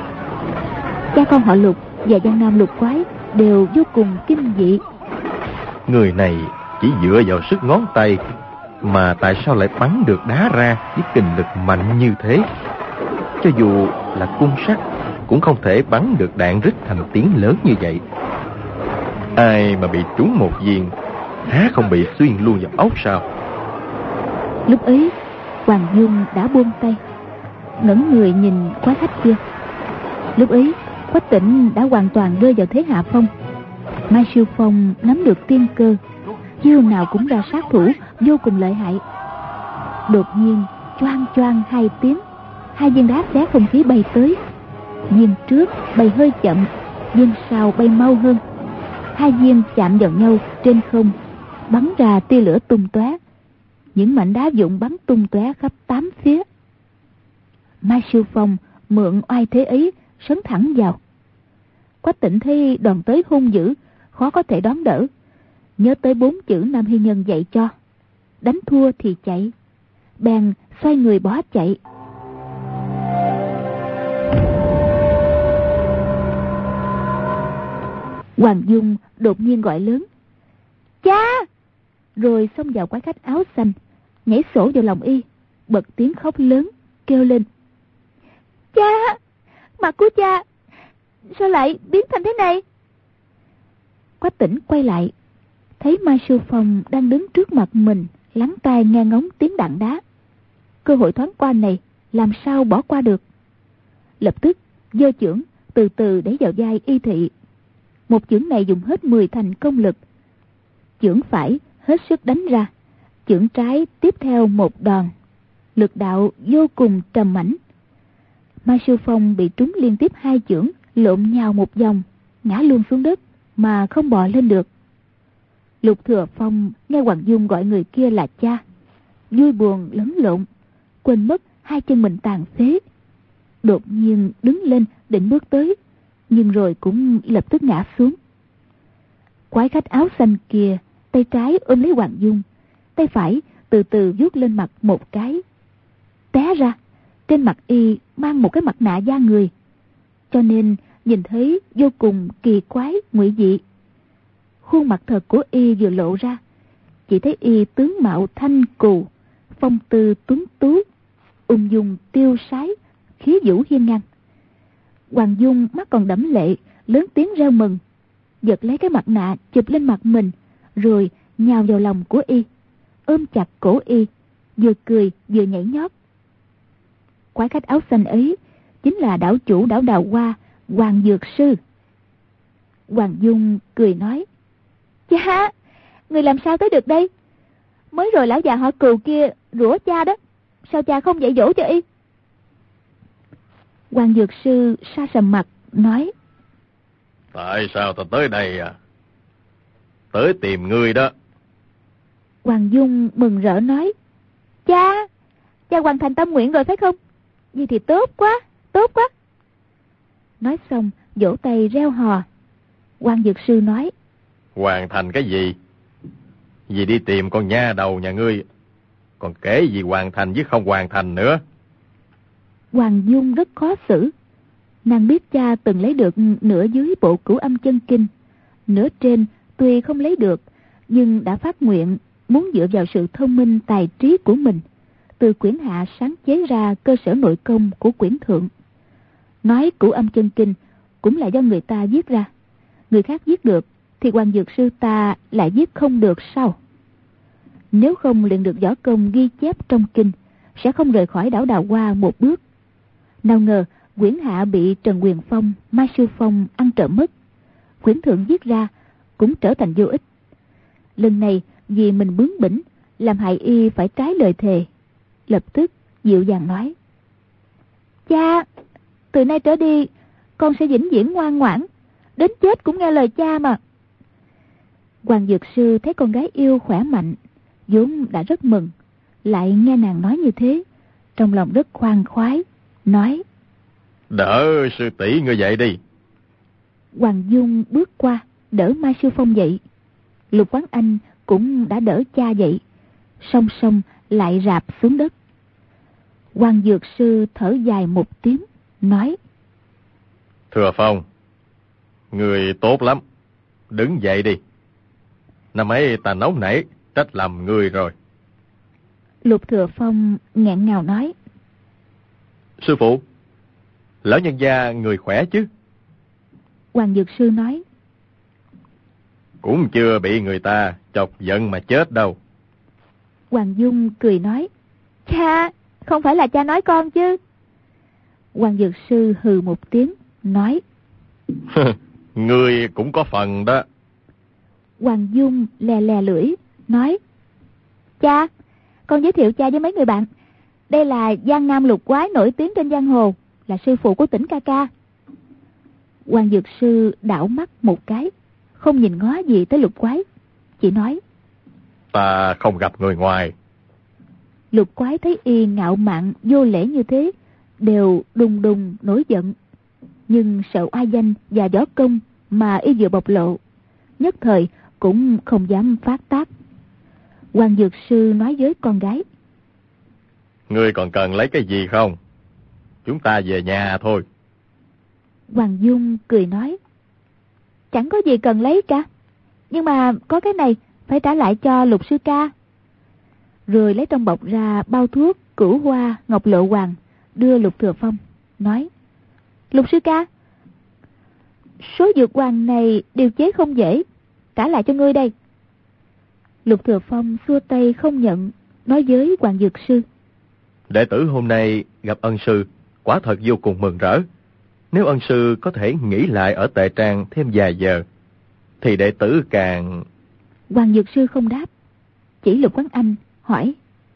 Cha con họ Lục và Giang Nam Lục Quái đều vô cùng kinh dị. Người này chỉ dựa vào sức ngón tay, mà tại sao lại bắn được đá ra với kình lực mạnh như thế? Cho dù là cung sắt cũng không thể bắn được đạn rít thành tiếng lớn như vậy. Ai mà bị trúng một viên, há không bị xuyên luôn vào ốc sao? Lúc ấy Hoàng Dung đã buông tay, ngẩng người nhìn quái khách kia. Lúc ấy Quách Tỉnh đã hoàn toàn rơi vào thế hạ phong. Mai Sư Phong nắm được tiên cơ, chiêu nào cũng ra sát thủ vô cùng lợi hại. Đột nhiên choang choang hai tiếng, hai viên đá xé không khí bay tới. Viên trước bay hơi chậm, viên sau bay mau hơn. Hai viên chạm vào nhau trên không, bắn ra tia lửa tung tóe. Những mảnh đá vụn bắn tung tóe khắp tám phía. Mai Sư Phong mượn oai thế ấy sấn thẳng vào. Quách Tỉnh thấy đòn tới hung dữ, khó có thể đón đỡ, nhớ tới bốn chữ Nam Hy Nhân dạy cho: đánh thua thì chạy. Bèn xoay người bỏ chạy. Hoàng Dung đột nhiên gọi lớn: cha! Rồi xông vào quái khách áo xanh, nhảy sổ vào lòng y, bật tiếng khóc lớn, kêu lên: cha! Mặt của cha sao lại biến thành thế này? Quách Tỉnh quay lại, thấy Mai Sư Phong đang đứng trước mặt mình, lắng tai nghe ngóng tiếng đạn đá. Cơ hội thoáng qua này làm sao bỏ qua được. Lập tức giơ chưởng từ từ đẩy vào vai y thị. Một chưởng này dùng hết mười thành công lực. Chưởng phải hết sức đánh ra, chưởng trái tiếp theo một đòn, lực đạo vô cùng trầm mãnh. Mai Sư Phong bị trúng liên tiếp hai chưởng, lộn nhào một vòng, ngã luôn xuống đất mà không bò lên được. Lục Thừa Phong nghe Hoàng Dung gọi người kia là cha, vui buồn lẫn lộn, quên mất hai chân mình tàn phế. Đột nhiên đứng lên định bước tới, nhưng rồi cũng lập tức ngã xuống. Quái khách áo xanh kia tay trái ôm lấy Hoàng Dung, tay phải từ từ vuốt lên mặt một cái. Té ra trên mặt y mang một cái mặt nạ da người, cho nên nhìn thấy vô cùng kỳ quái ngụy dị. Khuôn mặt thật của y vừa lộ ra, chỉ thấy y tướng mạo thanh cù, phong tư tuấn tú, ung dung tiêu sái, khí vũ hiên ngang. Hoàng Dung mắt còn đẫm lệ, lớn tiếng reo mừng, giật lấy cái mặt nạ chụp lên mặt mình, rồi nhào vào lòng của y, ôm chặt cổ y, vừa cười vừa nhảy nhót. Quái khách áo xanh ấy chính là đảo chủ đảo Đào Hoa, Hoàng Dược Sư. Hoàng Dung cười nói: cha, người làm sao tới được đây? Mới rồi lão già họ Cừu kia rủa cha đó, sao cha không dạy dỗ cho y? Hoàng Dược Sư sa sầm mặt nói: tại sao ta tới đây à? Tới tìm ngươi đó. Hoàng Dung mừng rỡ nói: cha, cha hoàn thành tâm nguyện rồi phải không? Vậy thì tốt quá, tốt quá. Nói xong vỗ tay reo hò. Hoàng Dược Sư nói: hoàn thành cái gì? Vì đi tìm con nha đầu nhà ngươi, còn kể gì hoàn thành với không hoàn thành nữa. Hoàng Dung rất khó xử. Nàng biết cha từng lấy được nửa dưới bộ Cửu Âm Chân Kinh, nửa trên tuy không lấy được, nhưng đã phát nguyện muốn dựa vào sự thông minh tài trí của mình, từ quyển hạ sáng chế ra cơ sở nội công của quyển thượng. Nói Cửu Âm Chân Kinh cũng là do người ta viết ra, người khác viết được thì Hoàng Dược Sư ta lại viết không được sao? Nếu không luyện được võ công ghi chép trong kinh, sẽ không rời khỏi đảo Đào Hoa một bước. Nào ngờ quyển hạ bị Trần Quyền Phong, Mai Sư Phong ăn trộm mất, quyển thượng viết ra cũng trở thành vô ích. Lần này vì mình bướng bỉnh, làm hại y phải trái lời thề, lập tức dịu dàng nói: Cha, từ nay trở đi con sẽ vĩnh viễn ngoan ngoãn, đến chết cũng nghe lời cha mà. Hoàng Dược Sư thấy con gái yêu khỏe mạnh, vốn đã rất mừng, lại nghe nàng nói như thế, trong lòng rất khoan khoái, nói: Đỡ sư tỷ ngươi dậy đi. Hoàng Dung bước qua đỡ Mai Sư Phong dậy, Lục Quán Anh cũng đã đỡ cha dậy, song song lại rạp xuống đất. Hoàng Dược Sư thở dài một tiếng, nói: Thừa Phong, người tốt lắm, đứng dậy đi. Năm ấy ta nóng nảy trách lầm người rồi. Lục Thừa Phong nghẹn ngào nói: Sư phụ, lão nhân gia người khỏe chứ? Hoàng Dược Sư nói: Cũng chưa bị người ta chọc giận mà chết đâu. Hoàng Dung cười nói: Cha, không phải là cha nói con chứ? Hoàng Dược Sư hừ một tiếng, nói: Ngươi cũng có phần đó. Hoàng Dung lè lè lưỡi, nói: Cha, con giới thiệu cha với mấy người bạn. Đây là Giang Nam Lục Quái nổi tiếng trên giang hồ, là sư phụ của Tỉnh ca ca. Hoàng Dược Sư đảo mắt một cái, không nhìn ngó gì tới Lục Quái, chỉ nói: Ta không gặp người ngoài. Lục Quái thấy y ngạo mạn vô lễ như thế, đều đùng đùng nổi giận, nhưng sợ oai danh và võ công mà y vừa bộc lộ, nhất thời cũng không dám phát tác. Hoàng Dược Sư nói với con gái: Ngươi còn cần lấy cái gì không? Chúng ta về nhà thôi. Hoàng Dung cười nói: Chẳng có gì cần lấy cả, nhưng mà có cái này phải trả lại cho Lục sư ca. Rồi lấy trong bọc ra bao thuốc Cửu Hoa Ngọc Lộ Hoàng, đưa Lục Thừa Phong, nói: Lục sư ca, số dược hoàng này điều chế không dễ, trả lại cho ngươi đây. Lục Thừa Phong xua tay không nhận, nói với Hoàng Dược Sư: Đệ tử hôm nay gặp ân sư, quả thật vô cùng mừng rỡ. Nếu ân sư có thể nghỉ lại ở Tệ Trang thêm vài giờ, thì đệ tử càng... Hoàng Dược Sư không đáp, chỉ Lục Quán Anh hỏi: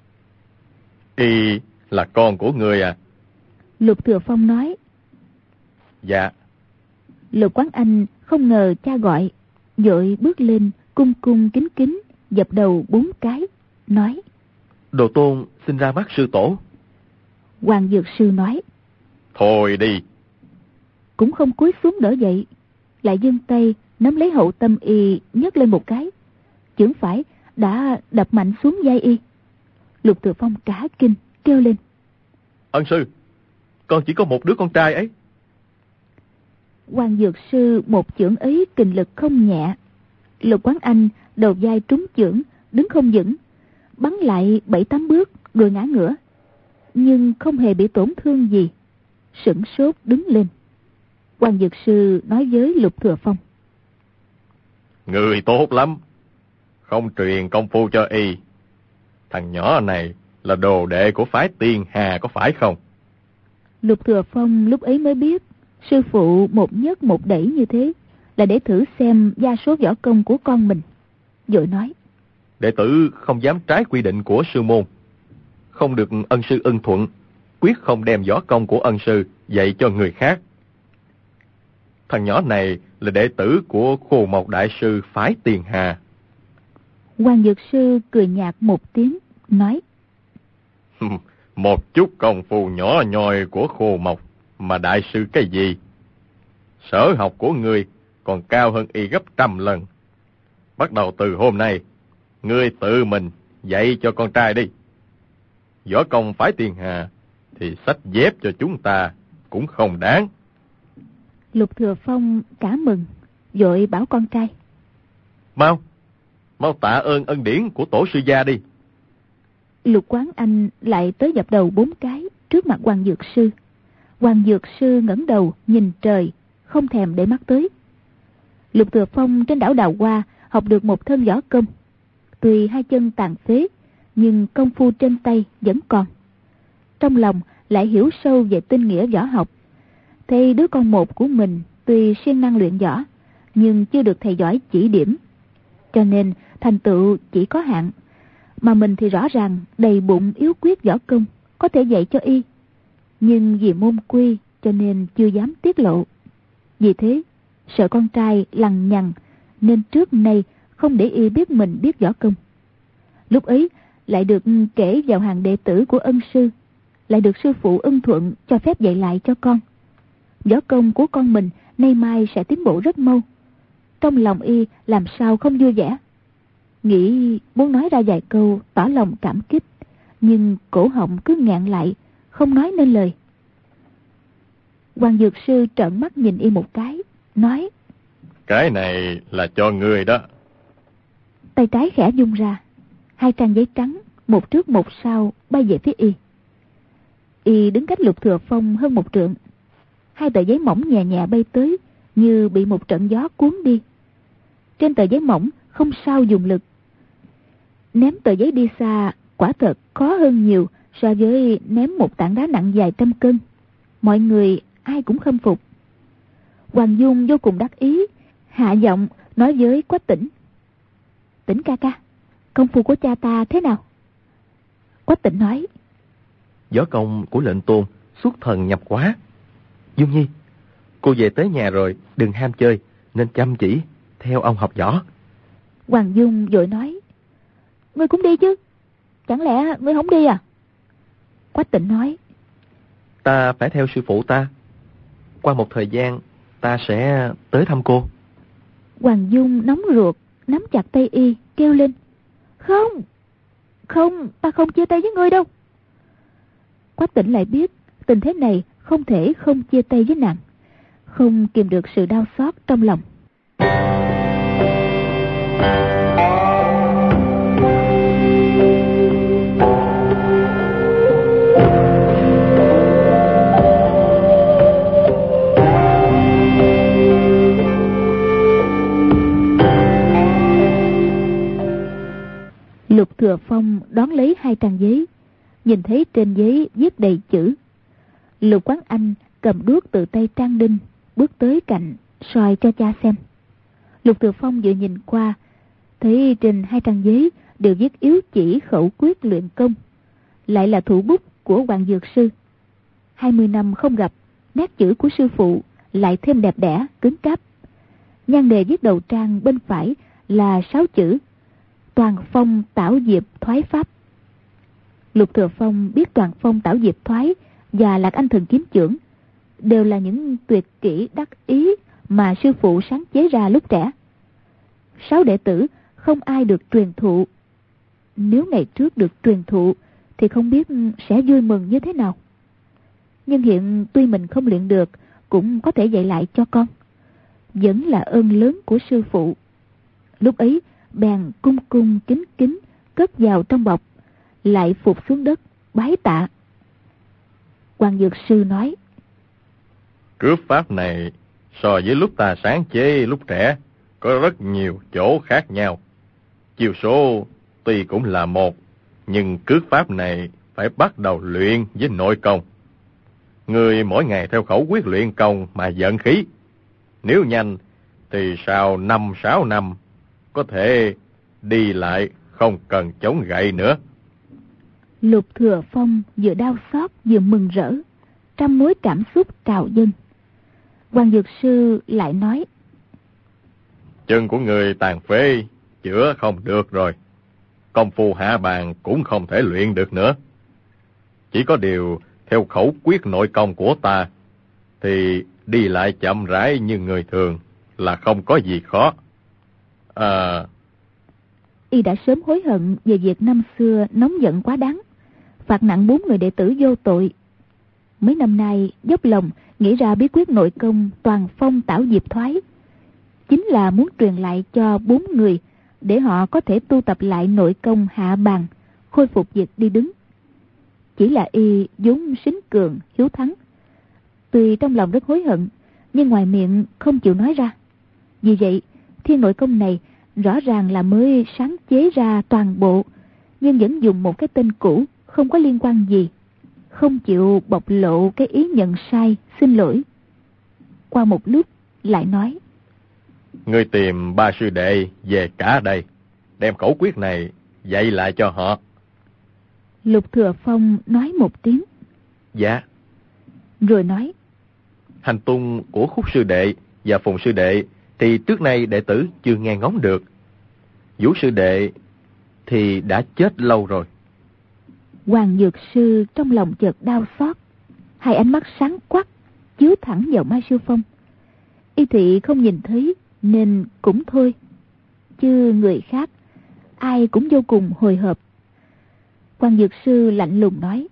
Y là con của người à? Lục Thừa Phong nói: Dạ. Lục Quán Anh không ngờ cha gọi, vội bước lên cung cung kính kính dập đầu bốn cái, nói: Đồ tôn xin ra mắt sư tổ. Hoàng Dược Sư nói: Thôi đi. Cũng không cúi xuống đỡ dậy, lại giương tay nắm lấy hậu tâm y nhấc lên một cái, chưởng phải đã đập mạnh xuống vai y. Lục Thừa Phong cả kinh kêu lên: Ân sư, con chỉ có một đứa con trai ấy. Hoàng Dược Sư một chưởng ấy kình lực không nhẹ. Lục Quán Anh đầu vai trúng chưởng, đứng không vững, bắn lại bảy tám bước rồi ngã ngửa, nhưng không hề bị tổn thương gì, sửng sốt đứng lên. Hoàng Dược Sư nói với Lục Thừa Phong: Người tốt lắm, không truyền công phu cho y. Thằng nhỏ này là đồ đệ của phái Tiên Hà có phải không? Lục Thừa Phong lúc ấy mới biết sư phụ một nhấc một đẩy như thế là để thử xem gia số võ công của con mình, vội nói: Đệ tử không dám trái quy định của sư môn, không được ân sư ưng thuận, quyết không đem võ công của ân sư dạy cho người khác. Thằng nhỏ này là đệ tử của Khô Mộc đại sư phái Tiền Hà. Hoàng Dược Sư cười nhạt một tiếng, nói: Một chút công phu nhỏ nhoi của Khô Mộc mà đại sư cái gì? Sở học của ngươi còn cao hơn y gấp trăm lần. Bắt đầu từ hôm nay, ngươi tự mình dạy cho con trai đi. Võ công phái Tiền Hà thì sách dép cho chúng ta cũng không đáng. Lục Thừa Phong cả mừng, vội bảo con trai: Mau, mau tạ ơn ân điển của tổ sư gia đi. Lục Quán Anh lại tới dập đầu bốn cái trước mặt Hoàng Dược Sư. Hoàng Dược Sư ngẩng đầu nhìn trời, không thèm để mắt tới. Lục Thừa Phong trên đảo Đào Hoa học được một thân võ công. Tuy hai chân tàn phế, nhưng công phu trên tay vẫn còn. Trong lòng lại hiểu sâu về tinh nghĩa võ học. Thấy đứa con một của mình tuy siêng năng luyện võ, nhưng chưa được thầy giỏi chỉ điểm, cho nên thành tựu chỉ có hạn. Mà mình thì rõ ràng đầy bụng yếu quyết võ công, có thể dạy cho y, nhưng vì môn quy cho nên chưa dám tiết lộ. Vì thế sợ con trai lằng nhằng, nên trước nay không để y biết mình biết võ công. Lúc ấy lại được kể vào hàng đệ tử của ân sư, lại được sư phụ ưng thuận cho phép dạy lại cho con. Võ công của con mình nay mai sẽ tiến bộ rất mau. Trong lòng y làm sao không vui vẻ, nghĩ muốn nói ra vài câu tỏ lòng cảm kích, nhưng cổ họng cứ nghẹn lại, không nói nên lời. Hoàng Dược Sư trợn mắt nhìn y một cái, nói: Cái này là cho ngươi đó. Tay trái khẽ vung ra, hai trang giấy trắng một trước một sau bay về phía y. Y đứng cách Lục Thừa Phong hơn một trượng. Hai tờ giấy mỏng nhẹ nhẹ bay tới, như bị một trận gió cuốn đi. Trên tờ giấy mỏng không sao dùng lực. Ném tờ giấy đi xa quả thật khó hơn nhiều so với ném một tảng đá nặng vài trăm cân. Mọi người ai cũng khâm phục. Hoàng Dung vô cùng đắc ý, hạ giọng nói với Quách Tĩnh: Tĩnh ca ca, công phu của cha ta thế nào? Quách Tĩnh nói: Võ công của lệnh tôn xuất thần nhập hóa. Dung Nhi, cô về tới nhà rồi, đừng ham chơi, nên chăm chỉ theo ông học võ. Hoàng Dung vội nói: Ngươi cũng đi chứ, chẳng lẽ ngươi không đi à? Quách Tĩnh nói: Ta phải theo sư phụ ta, qua một thời gian ta sẽ tới thăm cô. Hoàng Dung nóng ruột, nắm chặt tay y, kêu lên: Không, không, ta không chia tay với ngươi đâu. Quách Tĩnh lại biết tình thế này không thể không chia tay với nàng, không kìm được sự đau xót trong lòng. Lục Thừa Phong đón lấy hai trang giấy, nhìn thấy trên giấy viết đầy chữ. Lục Quán Anh cầm đuốc từ tay Trang Đinh bước tới cạnh soi cho cha xem. Lục Thừa Phong vừa nhìn qua, thấy trên hai trang giấy đều viết yếu chỉ khẩu quyết luyện công, lại là thủ bút của Hoàng Dược Sư. Hai mươi năm không gặp, nét chữ của sư phụ lại thêm đẹp đẽ, cứng cáp. Nhan đề viết đầu trang bên phải là sáu chữ: Toàn phong tảo diệp thoái pháp. Lục Thừa Phong biết Toàn phong tảo diệp thoái và Lạc Anh thần kiếm chưởng đều là những tuyệt kỹ đắc ý mà sư phụ sáng chế ra lúc trẻ. Sáu đệ tử không ai được truyền thụ. Nếu ngày trước được truyền thụ thì không biết sẽ vui mừng như thế nào. Nhưng hiện tuy mình không luyện được, cũng có thể dạy lại cho con, vẫn là ơn lớn của sư phụ. Lúc ấy bèn cung cung kính kính cất vào trong bọc, lại phục xuống đất bái tạ. Hoàng Dược Sư nói: Cước pháp này so với lúc ta sáng chế lúc trẻ có rất nhiều chỗ khác nhau. Chiêu số tuy cũng là một, nhưng cước pháp này phải bắt đầu luyện với nội công. Người mỗi ngày theo khẩu quyết luyện công mà vận khí. Nếu nhanh thì sau năm sáu năm có thể đi lại không cần chống gậy nữa. Lục Thừa Phong vừa đau xót vừa mừng rỡ, trăm mối cảm xúc trào dâng. Hoàng Dược Sư lại nói: Chân của người tàn phế chữa không được rồi, công phu hạ bàn cũng không thể luyện được nữa. Chỉ có điều theo khẩu quyết nội công của ta thì đi lại chậm rãi như người thường là không có gì khó. À... Y đã sớm hối hận về việc năm xưa nóng giận quá đáng, phạt nặng bốn người đệ tử vô tội. Mấy năm nay dốc lòng nghĩ ra bí quyết nội công Toàn phong tảo diệp thoái, chính là muốn truyền lại cho bốn người để họ có thể tu tập lại nội công hạ bàn, khôi phục việc đi đứng. Chỉ là y vốn sính cường, hiếu thắng. Tuy trong lòng rất hối hận, nhưng ngoài miệng không chịu nói ra. Vì vậy, thiên nội công này rõ ràng là mới sáng chế ra toàn bộ, nhưng vẫn dùng một cái tên cũ, không có liên quan gì, không chịu bộc lộ cái ý nhận sai, xin lỗi. Qua một lúc lại nói: Ngươi tìm ba sư đệ về cả đây, đem khẩu quyết này dạy lại cho họ. Lục Thừa Phong nói một tiếng: Dạ. Rồi nói: Hành tung của Khúc sư đệ và Phùng sư đệ thì trước nay đệ tử chưa nghe ngóng được. Vũ sư đệ thì đã chết lâu rồi. Hoàng Dược Sư trong lòng chợt đau xót, hai ánh mắt sáng quắc chiếu thẳng vào Mai Sư Phong. Y thị không nhìn thấy nên cũng thôi, chứ người khác ai cũng vô cùng hồi hộp. Hoàng Dược Sư lạnh lùng nói: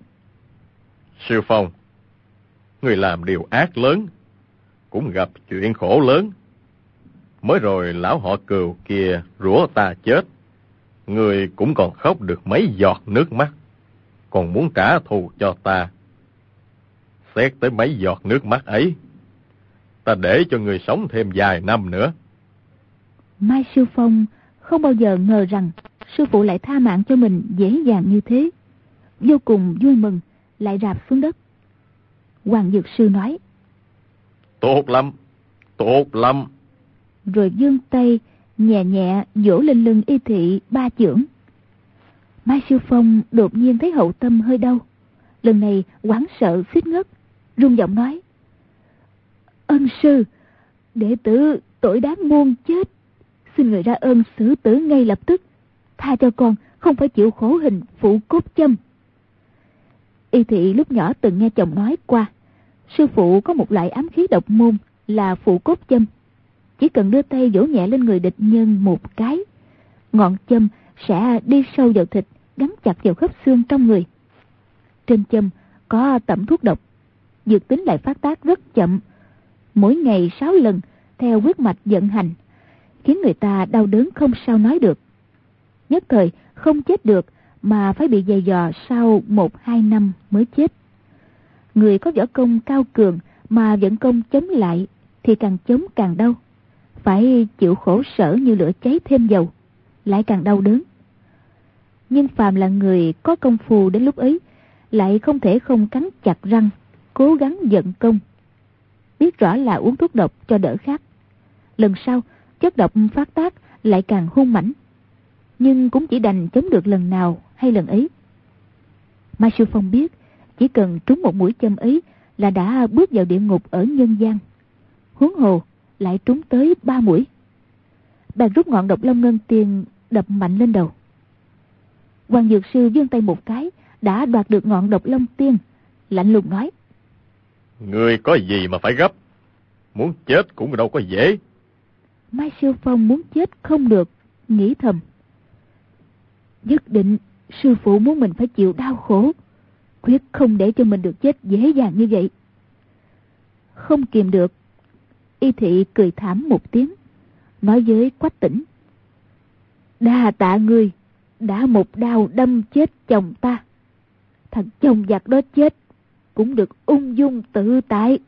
Sư Phong, người làm điều ác lớn, cũng gặp chuyện khổ lớn. Mới rồi lão họ Cừu kia rủa ta chết, người cũng còn khóc được mấy giọt nước mắt, còn muốn trả thù cho ta. Xét tới mấy giọt nước mắt ấy, ta để cho người sống thêm vài năm nữa. Mai Sư Phong không bao giờ ngờ rằng sư phụ lại tha mạng cho mình dễ dàng như thế, vô cùng vui mừng, lại rạp xuống đất. Hoàng Dược Sư nói: Tốt lắm, tốt lắm. Rồi giương tay nhẹ nhẹ vỗ lên lưng Y thị ba chưởng. Mai Sư Phong đột nhiên thấy hậu tâm hơi đau, lần này hoảng sợ suýt ngất, run giọng nói: Ân sư, đệ tử tội đáng muôn chết, xin người ra ơn xử tử ngay lập tức, tha cho con không phải chịu khổ hình phụ cốt châm. Y thị lúc nhỏ từng nghe chồng nói qua, sư phụ có một loại ám khí độc môn là phụ cốt châm. Chỉ cần đưa tay vỗ nhẹ lên người địch nhân một cái, ngọn châm sẽ đi sâu vào thịt, gắn chặt vào khớp xương trong người. Trên châm có tẩm thuốc độc, dược tính lại phát tác rất chậm, mỗi ngày sáu lần theo huyết mạch vận hành, khiến người ta đau đớn không sao nói được. Nhất thời không chết được mà phải bị giày dò sau một hai năm mới chết. Người có võ công cao cường mà vận công chống lại thì càng chống càng đau, phải chịu khổ sở như lửa cháy thêm dầu, lại càng đau đớn. Nhưng phàm là người có công phu đến lúc ấy, lại không thể không cắn chặt răng, cố gắng vận công. Biết rõ là uống thuốc độc cho đỡ khát, lần sau chất độc phát tác lại càng hung mãnh, nhưng cũng chỉ đành chống được lần nào hay lần ấy. Mai Sư Phong biết chỉ cần trúng một mũi châm ấy là đã bước vào địa ngục ở nhân gian, huống hồ lại trúng tới ba mũi. Bèn rút ngọn độc long ngân tiền đập mạnh lên đầu. Hoàng Dược Sư vươn tay một cái đã đoạt được ngọn độc long tiên, lạnh lùng nói: Ngươi có gì mà phải gấp, muốn chết cũng đâu có dễ. Mai Sư Phong muốn chết không được, nghĩ thầm: nhất định sư phụ muốn mình phải chịu đau khổ, quyết không để cho mình được chết dễ dàng như vậy. Không kìm được, Y thị cười thảm một tiếng, nói với Quách Tĩnh: đa tạ ngươi đã một đao đâm chết chồng ta, thằng chồng giặc đó chết cũng được ung dung tự tại.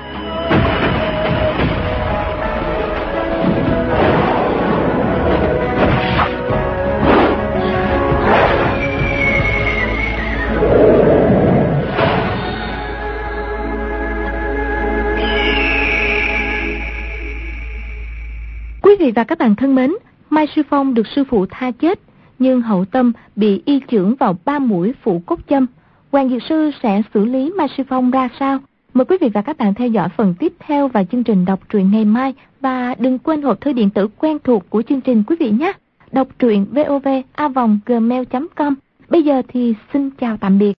Quý vị và các bạn thân mến, Mai Sư Phong được sư phụ tha chết, nhưng hậu tâm bị y chưởng vào ba mũi phụ cốt châm. Hoàng Dược Sư sẽ xử lý Mai Sư Phong ra sao? Mời quý vị và các bạn theo dõi phần tiếp theo và chương trình đọc truyện ngày mai. Và đừng quên hộp thư điện tử quen thuộc của chương trình quý vị nhé. Đọc truyện vov a vòng gmail chấm com. Bây giờ thì xin chào tạm biệt.